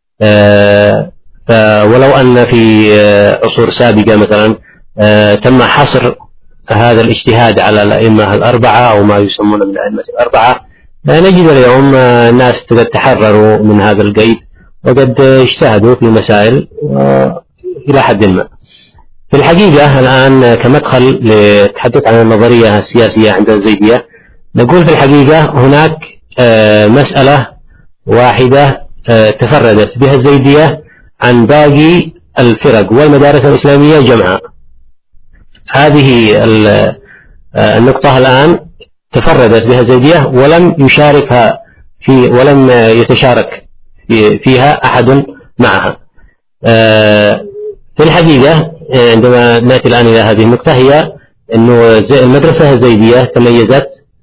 ولو أن في عصور سابقة مثلا تم حصر هذا الاجتهاد على الأئمة الأربعة أو ما يسمون بالأئمة الأربعة، نجد اليوم الناس قد تحرروا من هذا القيد وقد اجتهدوا في مسائل إلى حد ما. في الحقيقة الآن كمدخل للتحدث عن النظرية السياسية عند الزيدية، نقول في الحقيقة هناك مسألة واحدة تفردت بها الزيدية عن باقي الفرق والمدارس الإسلامية جمعاء. هذه النقطة الآن تفردت بها الزيدية ولم يشاركها في ولم يتشارك فيها أحد معها. في الحقيقة عندما نأتي الآن إلى هذه النقطة هي أنه المدرسة الزيدية تميزت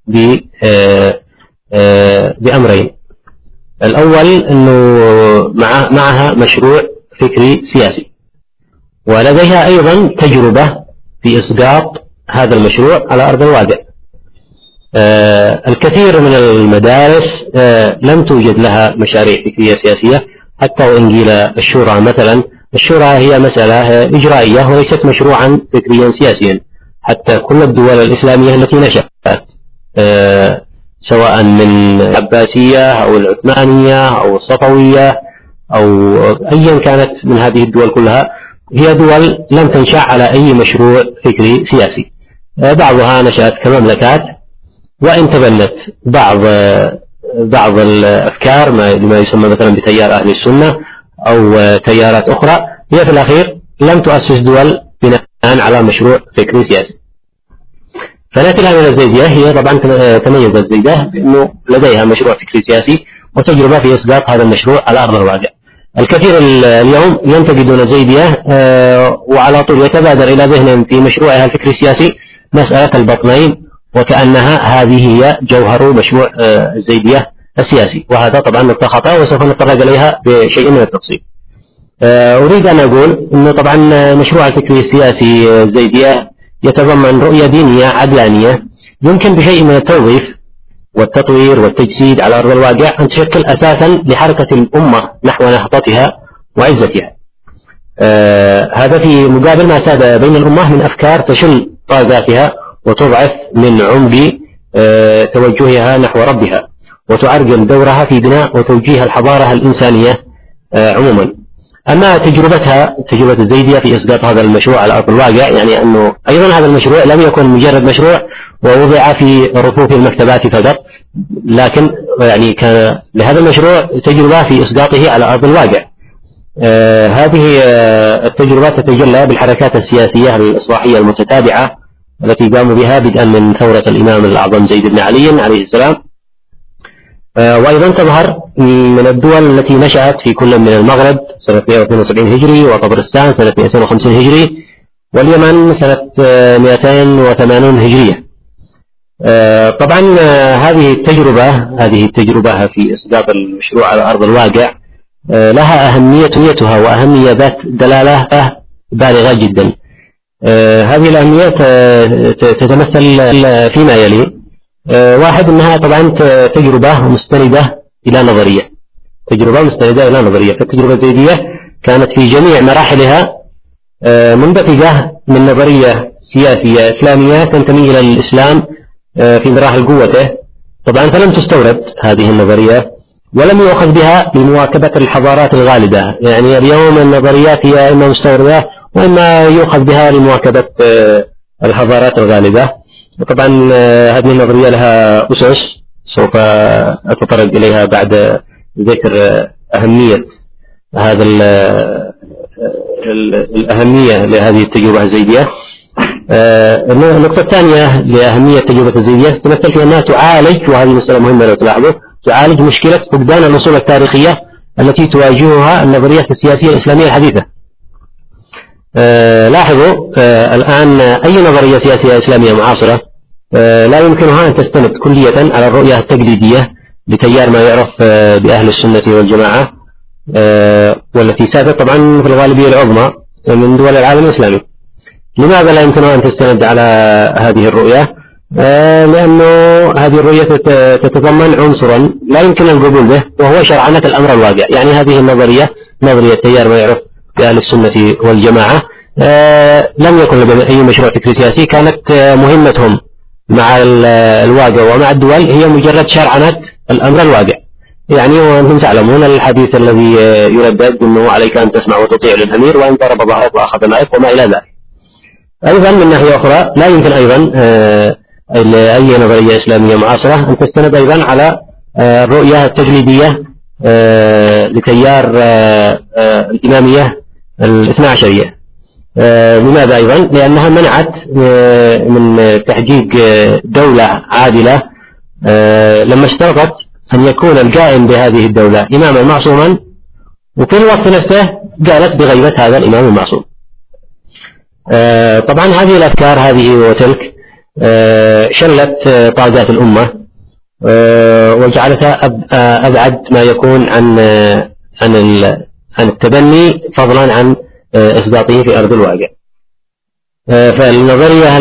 بأمرين. الأول أنه معها مشروع فكري سياسي، ولديها أيضا تجربة في إسقاط هذا المشروع على أرض الواقع. الكثير من المدارس لم توجد لها مشاريع فكرية سياسية، حتى وإن قيل الشورى مثلا، الشورى هي مسألة إجرائية وليست مشروعا فكريا سياسيا. حتى كل الدول الإسلامية التي نشأت سواء من العباسية أو العثمانية أو الصفوية أو أيا كانت من هذه الدول كلها، هي دول لم تنشأ على أي مشروع فكري سياسي. بعضها نشأت كمملكات وإن تبنت بعض بعض الأفكار ما يسمى مثلا بتيار أهل السنة أو تيارات أخرى، هي في الأخير لم تؤسس دول بناء على مشروع فكري سياسي. فنأتي الآن إلى الزيدية، هي طبعا تميزت الزيدية بأنه لديها مشروع فكري سياسي وتجربة في إسقاط هذا المشروع على أرض الواقع. الكثير اليوم ينتقدون الزيدية وعلى طول يتبادر إلى ذهنهم في مشروعها الفكري السياسي مسألة البطنين، وكأنها هذه هي جوهر مشروع الزيدية السياسي، وهذا طبعا نقطة خطأ وسوف نتطرق إليها بشيء من التفصيل. أريد أن أقول أنه طبعا مشروع الفكري السياسي الزيدية يتضمن رؤية دينية عدلانية يمكن بشيء من التوظيف والتطوير والتجسيد على أرض الواقع أن تشكل أساسا لحركة الأمة نحو نهضتها وعزتها. آه هذا في مقابل ما ساد بين الأمة من أفكار تشل طاقاتها وتضعف من عمق آه توجهها نحو ربها وتعرقل دورها في بناء وتوجيه الحضارة الإنسانية آه عموما. أما تجربتها تجربة الزيدية في إسقاط هذا المشروع على أرض الواقع، يعني أنه أيضا هذا المشروع لم يكن مجرد مشروع ووضع في رفوف المكتبات فقط، لكن يعني كان لهذا المشروع تجربة في إسقاطه على أرض الواقع. آه هذه آه التجربة تتجلى بالحركات السياسية الإصلاحية المتتابعة التي قاموا بها بدءا من ثورة الإمام الأعظم زيد بن علي عليه السلام، آه وأيضا تظهر من الدول التي نشأت في كل من المغرب سنة مئة واثنين وسبعين هجري، وطبرستان سنة مئتين وخمسين هجري، واليمن سنة مئتين وثمانين هجرية. آه طبعا آه هذه التجربة هذه التجربة في إسقاط المشروع على أرض الواقع آه لها أهميتها وأهمية ذات دلالة بالغة جدا. آه هذه الأهمية تتمثل فيما يلي. آه واحد أنها طبعا تجربة مستندة إلى نظرية تجربة مستندة إلى نظرية فالتجربة الزيدية كانت في جميع مراحلها آه منبثقة من نظرية سياسية إسلامية تنتمي إلى الإسلام آه في مراحل قوته. طبعا فلم تستورد هذه النظرية ولم يؤخذ بها لمواكبة الحضارات الغالبة، يعني اليوم النظريات هي إما مستوردة وإما يؤخذ بها لمواكبة آه الحضارات الغالبة. طبعا هذه النظرية لها أسس سوف أتطرق إليها بعد ذكر أهمية هذا الأهمية لهذه التجربة الزيدية. النقطة الثانية لأهمية تجربة الزيدية تمثل في أنها تعالج، وهذه مسألة مهمة لو تلاحظوا، تعالج مشكلة فقدان الأصول التاريخية التي تواجهها النظريات السياسية الإسلامية الحديثة. لاحظوا الآن أي نظرية سياسية إسلامية معاصرة لا يمكنها أن تستند كلية على الرؤية التقليدية لتيار ما يعرف بأهل السنة والجماعة، والتي سادت طبعا في الغالبية العظمى من دول العالم الإسلامي. لماذا لا يمكن أن تستند على هذه الرؤية؟ لأنه هذه الرؤية تتضمن عنصرا لا يمكن القبول به، وهو شرعنة الأمر الواقع. يعني هذه النظرية، نظرية تيار ما يعرف بأهل السنة والجماعة، لم يكن لديهم أي مشروع فكري سياسي، كانت مهمتهم مع الواقع ومع الدول هي مجرد شرعنة الأمر الواقع. يعني وأنتم تعلمون الحديث الذي يردد أنه عليك أن تسمع وتطيع للأمير وإن ضرب ظهرك وأخذ مالك وما إلى ذلك. أيضا من ناحية أخرى لا يمكن أيضا أي نظرية إسلامية معاصرة أن تستند أيضا على الرؤية التجريبية لتيار الإمامية الاثنى عشرية. لماذا أيضا؟ لأنها منعت من تحقيق دولة عادلة لما اشترطت أن يكون القائم بهذه الدولة إماما معصوما، وفي الوقت نفسه قالت بغيبة هذا الإمام المعصوم. طبعا هذه الأفكار هذه وتلك شلت طاقات الأمة وجعلتها أبعد ما يكون عن عن عن التبني فضلا عن إسقاطه في أرض الواقع. فالنظرية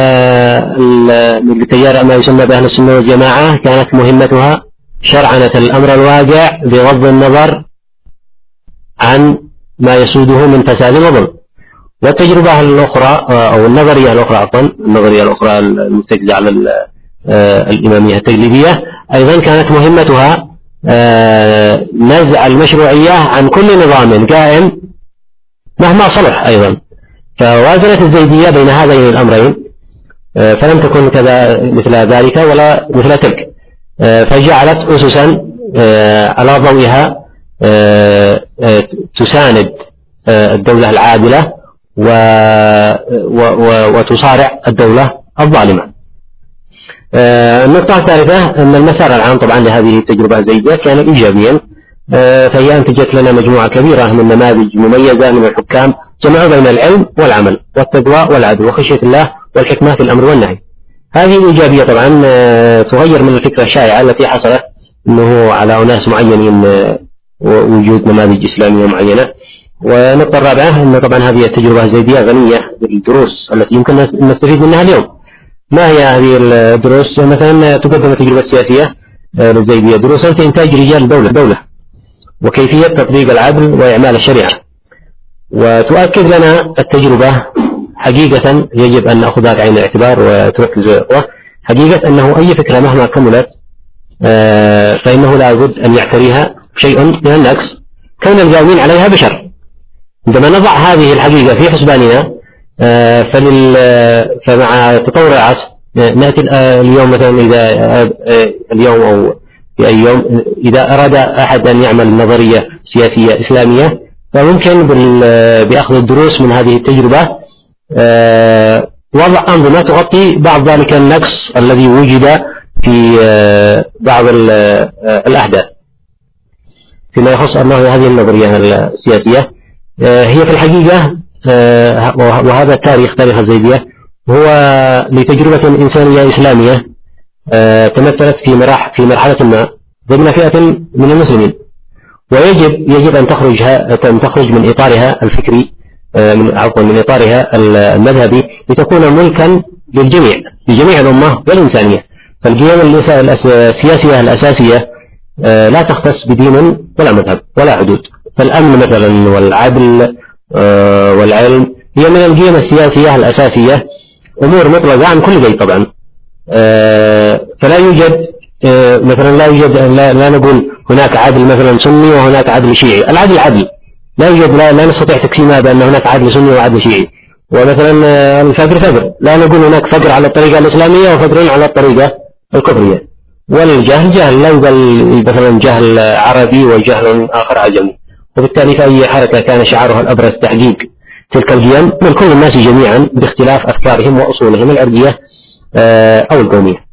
لتيار ما يسمى بأهل السنة والجماعة كانت مهمتها شرعنة الأمر الواقع بغض النظر عن ما يسوده من فساد وظلم. والتجربة الأخرى أو النظرية الأخرى عفوا النظرية الأخرى المتجهة على الإمامية التجريبية أيضا كانت مهمتها نزع المشروعية عن كل نظام قائم مهما صلح أيضا. فوازنت الزيدية بين هذين الأمرين فلم تكن كذا مثل ذلك ولا مثل تلك، فجعلت أسسا على ضوئها تساند الدولة العادلة وتصارع الدولة الظالمة. النقطة الثالثة أن المسار العام طبعا لهذه التجربة الزيدية كان إيجابيا، فهي أنتجت لنا مجموعة كبيرة من نماذج مميزة من الحكام جمعوا بين العلم والعمل والتقوى والعدل وخشية الله والحكمة في الأمر والنهي. هذه الإيجابية طبعا تغير من الفكرة الشائعة التي حصلت أنه على أناس معينين وجود نماذج إسلامية معينة. والنقطة الرابعة أن طبعا هذه التجربة الزيدية غنية بالدروس التي يمكن أن نستفيد منها اليوم. ما هي هذه الدروس؟ مثلا تقدم التجربة السياسية للزيدية دروسا في إنتاج رجال الدولة دولة وكيفية تطبيق العدل وإعمال الشريعة. وتؤكد لنا التجربة حقيقة يجب أن نأخذها بعين الاعتبار وتركز حقيقة أنه أي فكرة مهما كملت فإنه لا بد أن يعتريها شيء من النقص كون القائمين عليها بشر. عندما نضع هذه الحقيقة في حسباننا فمع تطور العصر نأتي اليوم مثلا إذا اليوم أو في أي يوم إذا أراد أحد أن يعمل نظرية سياسية إسلامية فممكن بأخذ الدروس من هذه التجربة وضع أنظمة تغطي بعض ذلك النقص الذي وجد في بعض الأحداث. فيما يخص أنه هذه النظرية السياسية هي في الحقيقة وهذا التاريخ تاريخ الزيدية هو لتجربة إنسانية إسلامية تمثلت في مراحل في مرحلة ما ضمن فئة من المسلمين، ويجب يجب أن تخرج أن تخرج من إطارها الفكري من عفوا من إطارها المذهبي لتكون ملكا للجميع لجميع الأمة والإنسانية. فالقيم السياسية الأساسية لا تختص بدين ولا مذهب ولا حدود. فالأمن مثلا والعدل والعلم هي من القيم السياسية الأساسية، أمور مطلقة عن كل شيء طبعا. فلا يوجد مثلا لا يوجد لا, لا نقول هناك عدل مثلا سني وهناك عدل شيعي. العدل عدل لا يوجد لا, لا نستطيع تقسيمها بأن هناك عدل سني وعدل شيعي. ومثلا الفقر فقر لا نقول هناك فقر على الطريقة الإسلامية وفقر على الطريقة الكفرية. والجهل جهل لا يقال مثلا جهل عربي وجهل آخر عجمي. وبالتالي في أي حركة كان شعارها الأبرز تحقيق تلك القيم من كل الناس جميعا باختلاف أفكارهم وأصولهم العرقية أو القومية.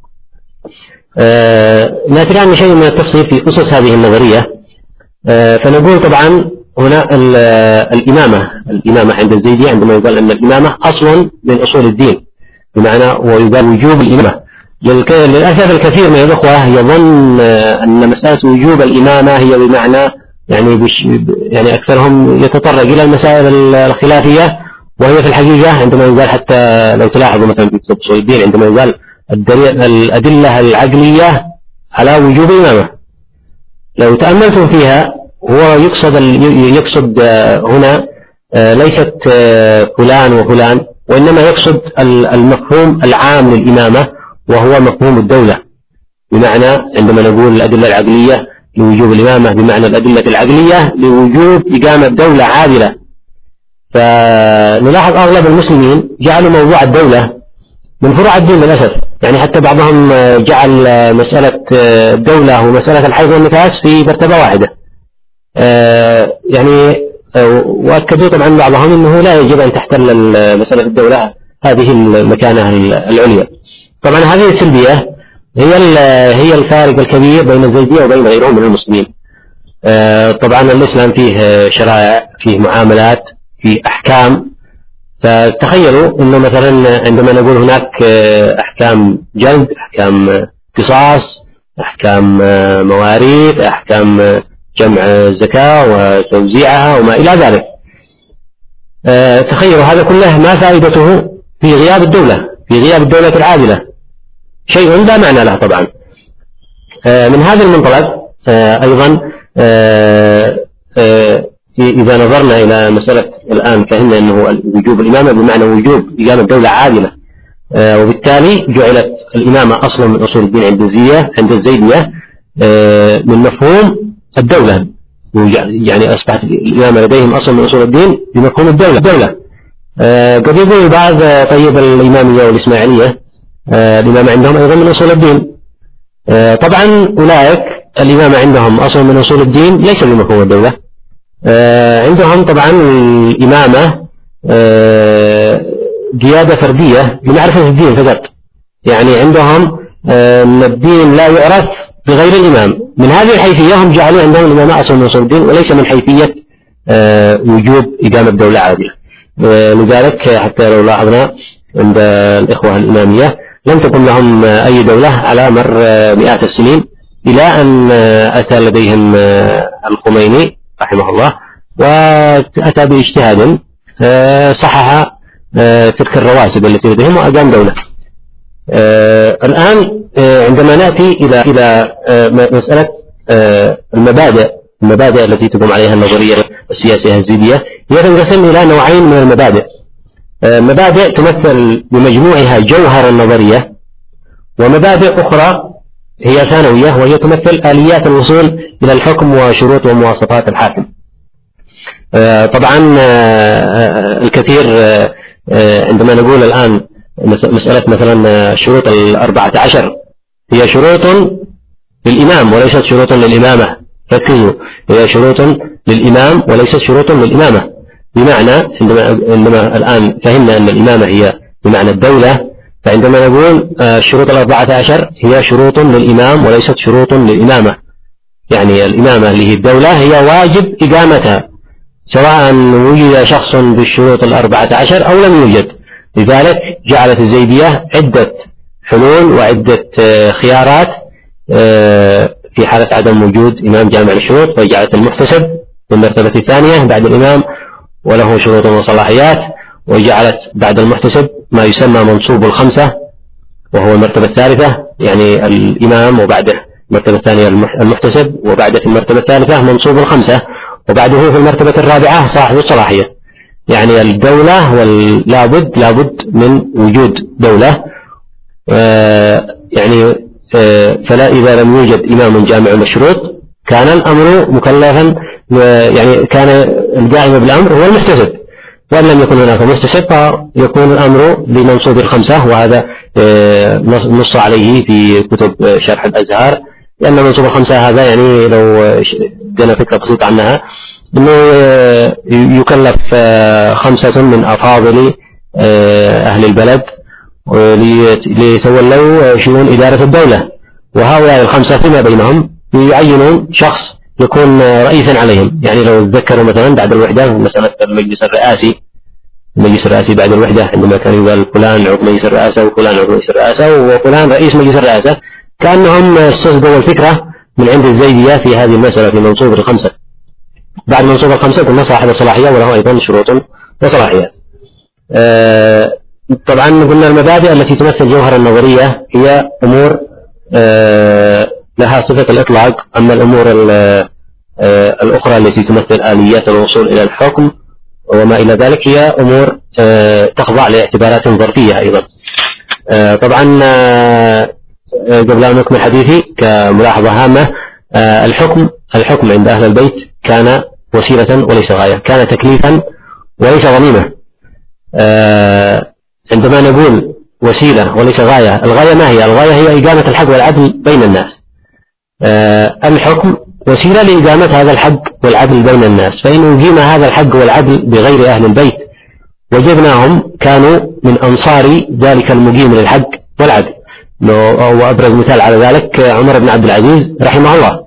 نأتي الآن شيء من التفصيل في أسس هذه النظرية. فنقول طبعا هنا الإمامة الإمامة عند الزيدية عندما يقال أن الإمامة أصل من أصول الدين بمعنى ويقال وجوب الإمامة. للأسف الكثير من الأخوة يظن أن مسألة وجوب الإمامة هي بمعنى يعني بش يعني أكثرهم يتطرق إلى المسائل الخلافية وهي في الحقيقة عندما يقال، حتى لو تلاحظوا مثلا في كتب أصول الدين عندما يقال الأدلة العقلية على وجوب الإمامة، لو تأملتم فيها هو يقصد يقصد هنا ليست فلان وفلان، وإنما يقصد المفهوم العام للإمامة وهو مفهوم الدولة. بمعنى عندما نقول الأدلة العقلية لوجوب الإمامة بمعنى الأدلة العقلية لوجوب إقامة دولة عادلة. فنلاحظ أغلب المسلمين جعلوا موضوع الدولة من فروع الدين للأسف، يعني حتى بعضهم جعل مسألة الدولة ومسألة الحيض والنفاس في مرتبة واحدة، يعني وأكدوا طبعا بعضهم أنه لا يجب أن تحتل مسألة الدولة هذه المكانة العليا. طبعا هذه السلبية هي هي الفارق الكبير بين الزيدية وبين غيرهم من المسلمين. طبعا الإسلام فيه شرائع، فيه معاملات، فيه أحكام. فتخيلوا أنه مثلا عندما نقول هناك أحكام جلد، أحكام قصاص، أحكام مواريث، أحكام جمع الزكاة وتوزيعها وما إلى ذلك، تخيلوا هذا كله ما فائدته في غياب الدولة، في غياب الدولة العادلة، شيء لا معنى له طبعا. من هذا المنطلق أيضا إذا نظرنا إلى مسألة الآن فهمنا أنه وجوب الإمامة بمعنى وجوب إقامة دولة عادلة، وبالتالي جعلت الإمامة أصلا من أصول الدين عند الزيدية عند الزيدية من مفهوم الدولة، يعني أصبحت الإمامة لديهم أصلا من أصول الدين بمفهوم الدولة. الدولة قد يقول البعض طيب الإمامية والإسماعيلية الإمامة عندهم أيضا من أصول الدين. طبعا أولئك الإمامة عندهم أصلا من أصول الدين ليس بمفهوم الدولة، عندهم طبعا الإمامة قيادة فردية لمعرفة الدين فقط، يعني عندهم أن الدين لا يعرف بغير الإمام. من هذه الحيثية هم جعلوا عندهم الإمامة أصلا من أصول الدين وليس من حيثية وجوب إقامة دولة عادلة. لذلك حتى لو لاحظنا عند الإخوة الإمامية لم تكن لهم أي دولة على مر مئات السنين، إلى أن أتى لديهم الخميني رحمه الله وأتى باجتهاد صحح تلك الرواسب التي لديهم وأقام دولة. الآن عندما نأتي إلى إلى مسألة المبادئ المبادئ التي تقوم عليها النظرية السياسية الزيدية، هي تنقسم إلى نوعين من المبادئ. مبادئ تمثل بمجموعها جوهر النظرية، ومبادئ أخرى هي ثانوية وهي تمثل آليات الوصول إلى الحكم وشروط ومواصفات الحاكم. طبعا الكثير عندما نقول الآن مسألة مثلا الشروط الأربعة عشر هي شروط للإمام وليست شروط للإمامة، ركزوا، هي شروط للإمام وليست شروط للإمامة. بمعنى عندما, عندما الآن فهمنا أن الإمامة هي بمعنى الدولة، فعندما نقول الشروط الأربعة عشر هي شروط للإمام وليست شروط للإمامة، يعني الإمامة اللي هي الدولة هي واجب إقامتها سواء وجد شخص بالشروط الأربعة عشر أو لم يوجد. لذلك جعلت الزيدية عدة حلول وعدة خيارات في حالة عدم وجود إمام جامع للشروط، وجعلت المحتسب في المرتبة الثانية بعد الإمام وله شروط وصلاحيات، وجعلت بعد المحتسب ما يسمى منصوب الخمسة وهو المرتبة الثالثة، يعني الإمام وبعده المرتبة الثانية المحتسب وبعده في المرتبة الثالثة منصوب الخمسة، وبعده في المرتبة الرابعة صاحب الصلاحية. يعني الدولة لابد لابد من وجود دولة، يعني فلا إذا لم يوجد إمام جامع مشروط كان الأمر مكلفا، يعني كان القائم بالأمر هو المحتسب، وإن لم يكن هناك محتسب فيكون الأمر بمنصوب الخمسة، وهذا نص عليه في كتب شرح الأزهار، لأن منصوب الخمسة هذا يعني لو جينا فكرة بسيطة عنها أنه يكلف خمسة من أفاضل أهل البلد ليتولوا شؤون إدارة الدولة، وهؤلاء الخمسة فيما بينهم يعينون شخص يكون رئيسا عليهم. يعني لو تذكروا مثلا بعد الوحدة مسألة المجلس الرئاسي، المجلس الرئاسي بعد الوحدة عندما كان يقال فلان عضو مجلس الرئاسة وفلان عضو مجلس الرئاسة وفلان رئيس مجلس الرئاسة، كأنهم استصدروا الفكرة من عند الزيدية في هذه المسألة في منصوب الخمسة. بعد منصوب الخمسة قلنا صاحب الصلاحية وله أيضا شروط وصلاحيات. طبعا قلنا المبادئ التي تمثل جوهر النظرية هي أمور لها صفة الإطلاق، أما الأمور الأخرى التي تمثل آليات الوصول إلى الحكم وما إلى ذلك هي أمور تخضع لاعتبارات ظرفية أيضا. طبعا قبل أن نكمل حديثي كملاحظة هامة، الحكم الحكم عند أهل البيت كان وسيلة وليس غاية، كان تكليفا وليس غنيمة. عندما نقول وسيلة وليس غاية، الغاية ما هي؟ الغاية هي إقامة الحق والعدل بين الناس. الحكم وسيلة لإقامة هذا الحق والعدل بين الناس، فإن أقيم هذا الحق والعدل بغير أهل البيت وجدناهم كانوا من أنصار ذلك المقيم للحق والعدل. وأبرز مثال على ذلك عمر بن عبد العزيز رحمه الله.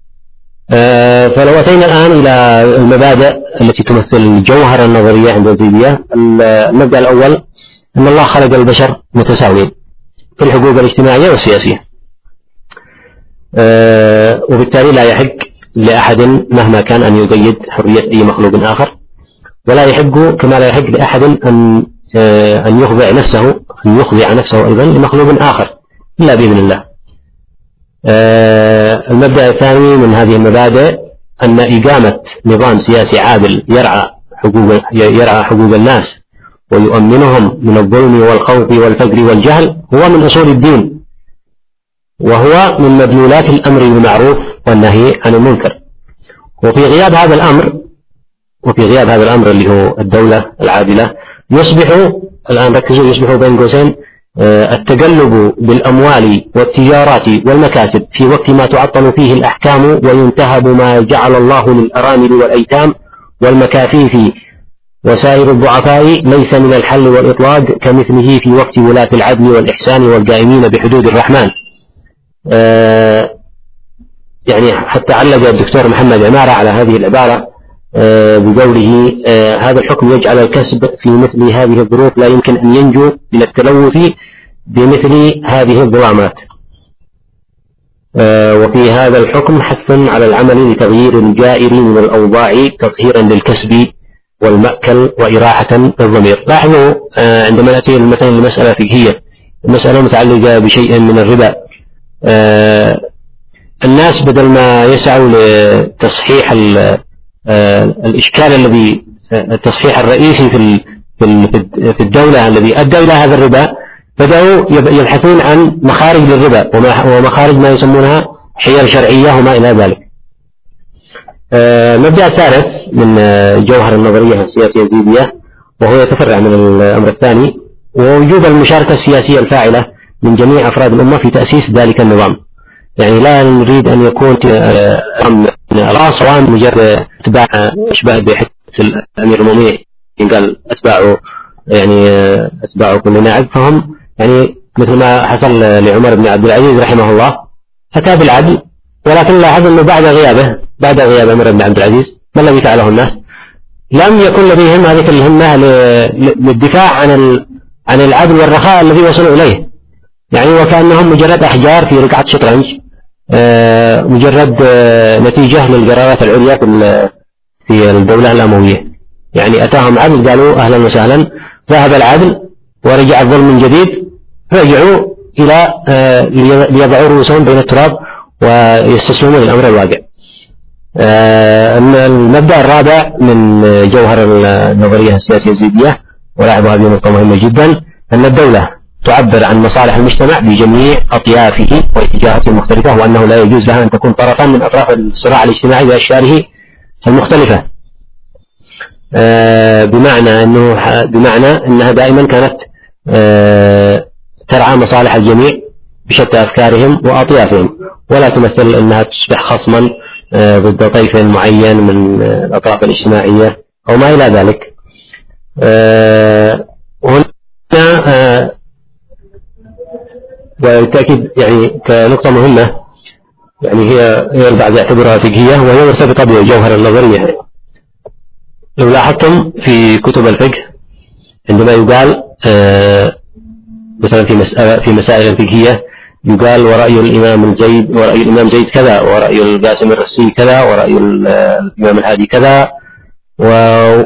فلو أتينا الآن إلى المبادئ التي تمثل جوهر النظرية عند الزيدية، المبدأ الأول أن الله خلق البشر متساويين في الحقوق الاجتماعية والسياسية، وبالتالي لا يحق لأحد مهما كان أن يقيد حرية أي مخلوق آخر، ولا يحق كما لا يحق لأحد أن أن يخضع نفسه أن يخضع نفسه أيضا لمخلوق آخر إلا بإذن الله. المبدأ الثاني من هذه المبادئ أن إقامة نظام سياسي عادل يرعى حقوق يرعى حقوق الناس ويؤمنهم من الظلم والخوف والفقر والجهل هو من أصول الدين، وهو من مدلولات الأمر بالمعروف والنهي عن المنكر. وفي غياب هذا الأمر وفي غياب هذا الأمر اللي هو الدولة العادلة، يصبح الآن ركزوا يصبح بين قوسين التقلب بالأموال والتجارات والمكاسب في وقت ما تعطل فيه الأحكام وينتهب ما جعل الله للأرامل والأيتام والمكافيف وسائر الضعفاء ليس من الحل والإطلاق كمثله في وقت ولاة العدل والإحسان والقائمين بحدود الرحمن. آه يعني حتى علق الدكتور محمد عمارة على هذه العبارة آه بقوله آه هذا الحكم يجعل الكسب في مثل هذه الظروف لا يمكن أن ينجو من التلوث بمثل هذه الظلامات. آه وفي هذا الحكم حث على العمل لتغيير الجائر من الأوضاع تطهيرا للكسب والمأكل وإراحة للضمير. لاحظوا آه عندما نأتي مثلا لمسألة فقهية، المسألة متعلقة بشيء من الربا، آه الناس بدل ما يسعوا لتصحيح آه الإشكال الذي التصحيح الرئيسي في في الدولة الذي أدى إلى هذا الربا، بدأوا يبحثون عن مخارج للربا ومخارج ما يسمونها حيل شرعية وما إلى ذلك. المبدأ الثالث من جوهر النظرية السياسية الزيدية وهو يتفرع من الأمر الثاني، ووجوب المشاركة السياسية الفاعلة من جميع أفراد الأمة في تأسيس ذلك النظام. يعني لا نريد أن يكون الخاص وان مجرد اتباع أشبه بحث الأمير المؤمنين قال أتباعه يعني أتباعه كل ناعب، فهم يعني مثل ما حصل لعمر بن عبد العزيز رحمه الله أتى بالعدل، ولكن لاحظ أنه بعد غيابه بعد غياب عمر بن عبد العزيز ما الذي فعله الناس؟ لم يكن لديهم هذه الهمة للدفاع عن عن العدل والرخاء الذي وصلوا إليه، يعني وكأنهم مجرد أحجار في رقعة شطرنج، مجرد نتيجة للقرارات العليا في الدولة الأموية. يعني أتاهم عدل قالوا أهلا وسهلا، ذهب العدل ورجع الظلم من جديد، رجعوا إلى ليضعوا رؤوسهم بين التراب ويستسلمون للأمر الواقع. المبدأ الرابع من جوهر النظرية السياسية الزيدية، ولاحظ هذه نقطة مهمة جدا، أن الدولة تعبر عن مصالح المجتمع بجميع أطيافه واتجاهاته المختلفة، وأنه لا يجوز لها أن تكون طرفا من أطراف الصراع الاجتماعي بأشكاله المختلفة. بمعنى أنه بمعنى أنها دائما كانت ترعى مصالح الجميع بشتى أفكارهم وأطيافهم، ولا تمثل أنها تصبح خصما ضد طيف معين من الأطراف الاجتماعية أو ما إلى ذلك. هنا وبالتأكيد يعني كنقطة مهمة، يعني هي هي البعض يعتبرها فقهية وهي مرتبطة بجوهر النظرية. لو لاحظتم في كتب الفقه عندما يقال مثلا في مسألة في مسائل فقهية يقال ورأي الإمام زيد ورأي الإمام زيد كذا، ورأي القاسم الرسي كذا، ورأي الإمام الهادي كذا،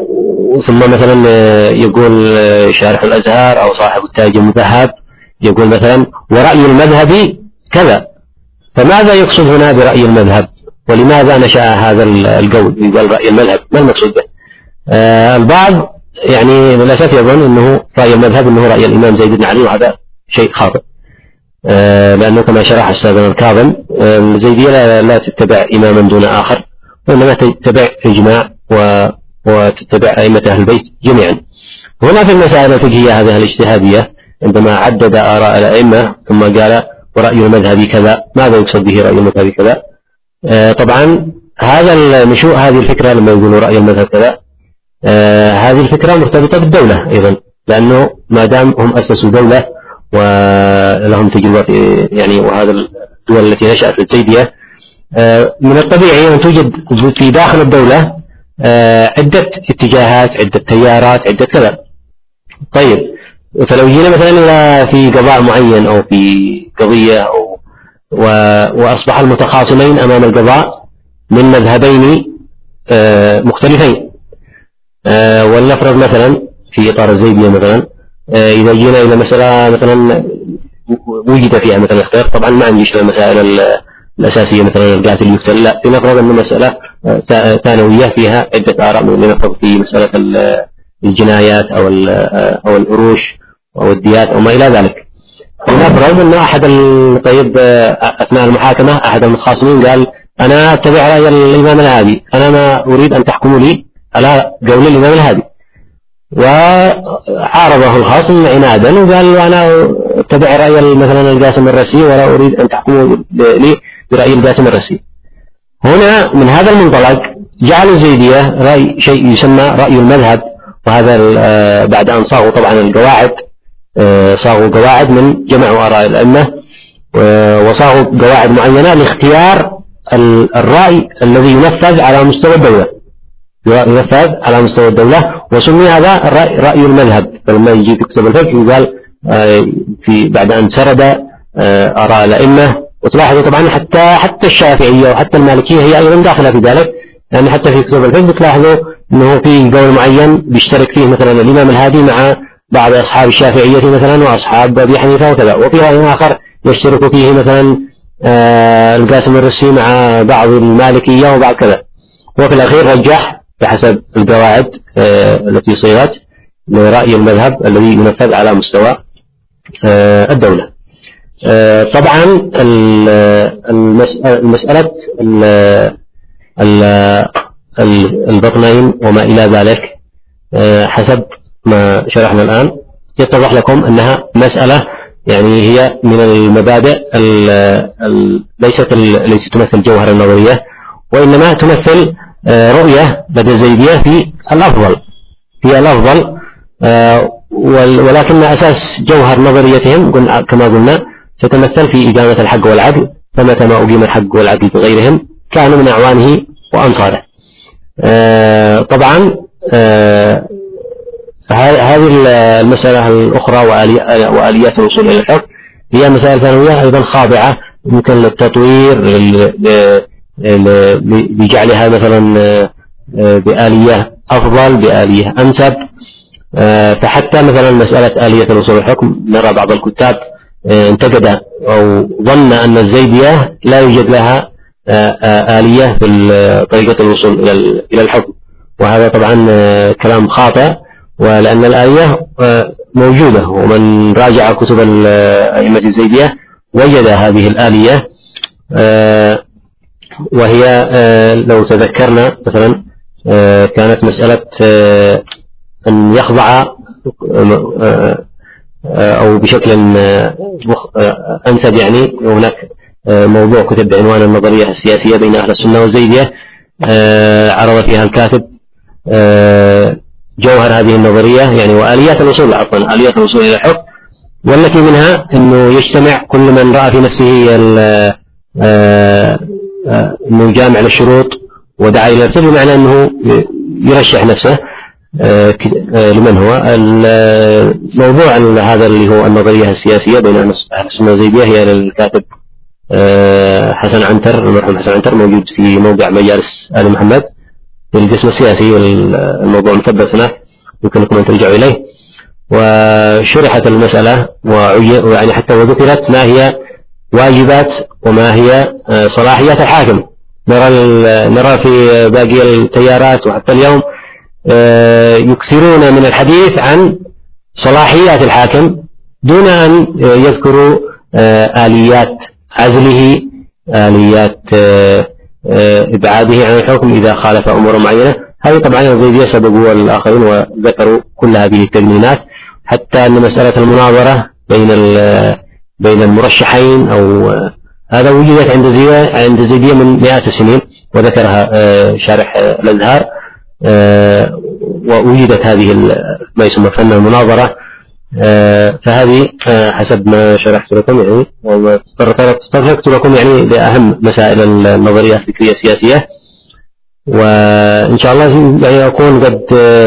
ثم مثلا يقول شارح الأزهار أو صاحب التاج المذهب يقول مثلا ورأي المذهب كذا، فماذا يقصد هنا برأي المذهب؟ ولماذا نشأ هذا القول يقال رأي المذهب؟ ما المقصود به؟ آه البعض يعني للأسف يظن أنه رأي المذهب أنه رأي الإمام زيد بن علي، وهذا شيء خاطئ، آه لأنه كما شرح أستاذنا الكاظم آه الزيدية لا, لا تتبع إماما دون آخر، وإنما تتبع إجماع و وتتبع أئمة أهل البيت جميعا. هنا في المسائل الفقهية هذه الاجتهادية عندما عدد آراء الأئمة ثم قال ورأي المذهب كذا، ماذا يقصد به رأي المذهب كذا؟ آه طبعا هذا النشوء هذه الفكرة لما يقولوا رأي المذهب كذا آه هذه الفكرة مرتبطة بالدولة أيضا، لأنه ما دام هم أسسوا دولة ولهم تجربة يعني، وهذا الدول التي نشأت في الزيدية آه من الطبيعي أن توجد في داخل الدولة آه عدة اتجاهات، عدة تيارات، عدة كذا. طيب فلو جينا مثلا إلى في قضاء معين أو في قضية أو وأصبح المتخاصمين أمام القضاء من مذهبين آه مختلفين، آه ولنفرض مثلا في إطار الزيدية مثلا آه إذا جينا إلى مسألة مثلا وجد فيها مثلا اختلاف، طبعا ما عنديش المسائل الأساسية مثلا القاتل يقتل، لا، لنفرض أن مسألة ثانوية فيها عدة آراء، لنفرض في مسألة الجنايات أو أو العروش أو الديات أو ما إلى ذلك. لنفرض أن أحد طيب أثناء المحاكمة أحد المتخاصمين قال أنا أتبع رأي الإمام الهادي، أنا ما أريد أن تحكموا لي على قول الإمام الهادي، وعارضه الخاصم عنادا وقال أنا أتبع رأي مثلا القاسم الرسي ولا أريد أن تحكموا لي برأي القاسم الرسي. هنا من هذا المنطلق جعل الزيدية رأي شيء يسمى رأي المذهب، وهذا بعد أن صاغوا طبعا القواعد، صاغوا قواعد من جمع آراء الأئمة وصاغوا قواعد معينة لاختيار الرأي الذي ينفذ على مستوى الدولة، ينفذ على مستوى الدولة، وسمي هذا الرأي رأي المذهب. فلما يجي في كتب الفقه يقال في بعد أن سرد آراء الأئمة، وتلاحظوا طبعا حتى حتى الشافعية وحتى المالكية هي أيضا داخلة في ذلك، يعني حتى في كتب الفقه تلاحظوا أنه في قول معين بيشترك فيه مثلا الإمام الهادي مع بعض أصحاب الشافعية مثلا وأصحاب أبي حنيفة وكذا، وفي رأي آخر يشترك فيه مثلا القاسم الرسي مع بعض المالكية وبعض كذا، وفي الأخير رجح بحسب القواعد التي صيغت لرأي المذهب الذي ينفذ على مستوى الدولة. طبعا المسألة البطنين وما إلى ذلك حسب ما شرحنا الآن يتضح لكم أنها مسألة يعني هي من المبادئ ليست التي تمثل جوهر النظرية، وإنما تمثل رؤية لدى الزيدية في الأفضل هي الأفضل، ولكن أساس جوهر نظريتهم كما قلنا تتمثل في إقامة الحق والعدل، فمتى ما أقيم الحق والعدل بغيرهم كانوا من أعوانه وأنصاره. طبعا هذه المسألة الأخرى وآليات الوصول إلى الحق هي مسائل ثانوية أيضا خاضعة يمكن للتطوير بجعلها مثلا بآلية أفضل بآلية أنسب. فحتى مثلا مسألة آلية الوصول إلى الحكم نرى بعض الكتاب انتقد أو ظن أن الزيدية لا يوجد لها آلية في طريقة الوصول إلى الحكم، وهذا طبعا كلام خاطئ، ولأن الآلية موجودة، ومن راجع كتب الأئمة الزيدية وجد هذه الآلية، وهي لو تذكرنا مثلا كانت مسألة أن يخضع أو بشكل أنسب، يعني هناك موضوع كتب بعنوان النظرية السياسية بين أهل السنة والزيدية، عرض فيها الكاتب جوهر هذه النظرية يعني وآليات الوصول عفوا آليات الوصول إلى الحق، والتي منها أنه يجتمع كل من رأى في نفسه أنه جامع للشروط ودعا إلى الارتباط، بمعنى أنه يرشح نفسه لمن هو الموضوع هذا اللي هو النظرية السياسية بين أهل السنة والزيدية هي للكاتب حسن عنتر، المرحوم حسن عنتر، موجود في موقع مجالس آل محمد في القسم السياسي، والموضوع مثبت هناك. يمكنكم أن ترجعوا إليه. وشرحت المسألة ويعني حتى وذكرت ما هي واجبات وما هي صلاحيات الحاكم. نرى نرى في باقي التيارات وحتى اليوم يكثرون من الحديث عن صلاحيات الحاكم دون أن يذكروا آليات عزله، آليات إبعاده عن الحكم إذا خالف أمور معينة. هذه طبعا الزيدية سبقوا الآخرين وذكروا كل هذه التجميلات، حتى أن مسألة المناظرة بين بين المرشحين أو هذا وجدت عند الزيدية عند الزيدية من مئات السنين، وذكرها شارح الأزهار. ووجدت هذه ما يسمى فن المناظرة، فهذه حسب ما شرحت لكم يعني واستطرقت لكم يعني لأهم مسائل النظرية الفكرية السياسية. وإن شاء الله يعني أكون قد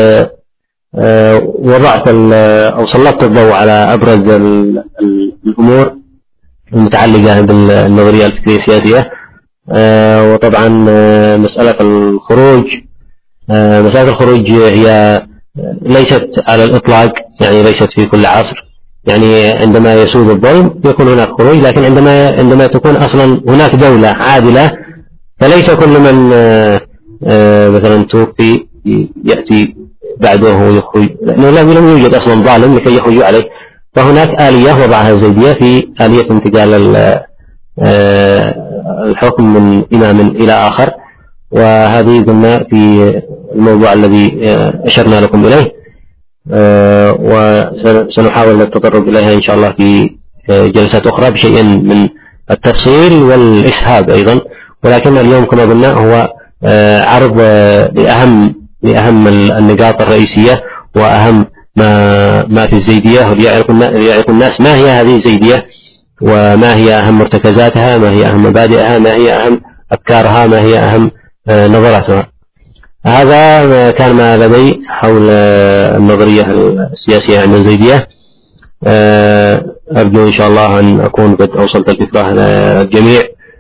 وضعت أو سلطت الضوء على أبرز الأمور المتعلقة بالنظرية الفكرية السياسية. وطبعا مسألة الخروج مسألة الخروج هي ليست على الإطلاق، يعني ليست في كل عصر. يعني عندما يسود الظلم يكون هناك خروج، لكن عندما عندما تكون أصلا هناك دولة عادلة فليس كل من مثلا توفي يأتي بعده ويخرج، لأنه لم يوجد أصلا ظالم لكي يخرج عليه. فهناك آلية وضعها الزيدية في آلية انتقال الحكم من إمام إلى آخر، وهذه قلنا في الموضوع الذي أشرنا لكم إليه، وسنحاول التطرق إليها إن شاء الله في جلسات أخرى بشيء من التفصيل والإسهاب أيضا. ولكن اليوم كما قلنا هو عرض لأهم لأهم النقاط الرئيسية وأهم ما ما في الزيدية، ليعرف الناس ما هي هذه الزيدية وما هي أهم مرتكزاتها، ما هي أهم مبادئها، ما هي أهم أفكارها، ما هي أهم نظراتها. هذا كان ما لدي حول النظرية السياسية عند الزيدية. أرجو إن شاء الله أن أكون قد أوصلت الفكرة للجميع،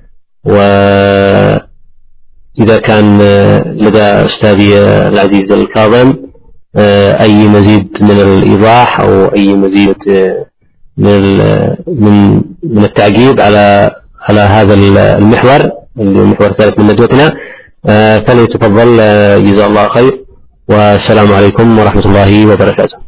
وإذا كان لدى أستاذي العزيز الكاظم أي مزيد من الإيضاح أو أي مزيد من من من التعقيب على على هذا المحور المحور الثالث من ندوتنا فليتفضل، جزاه الله خير. والسلام عليكم ورحمة الله وبركاته.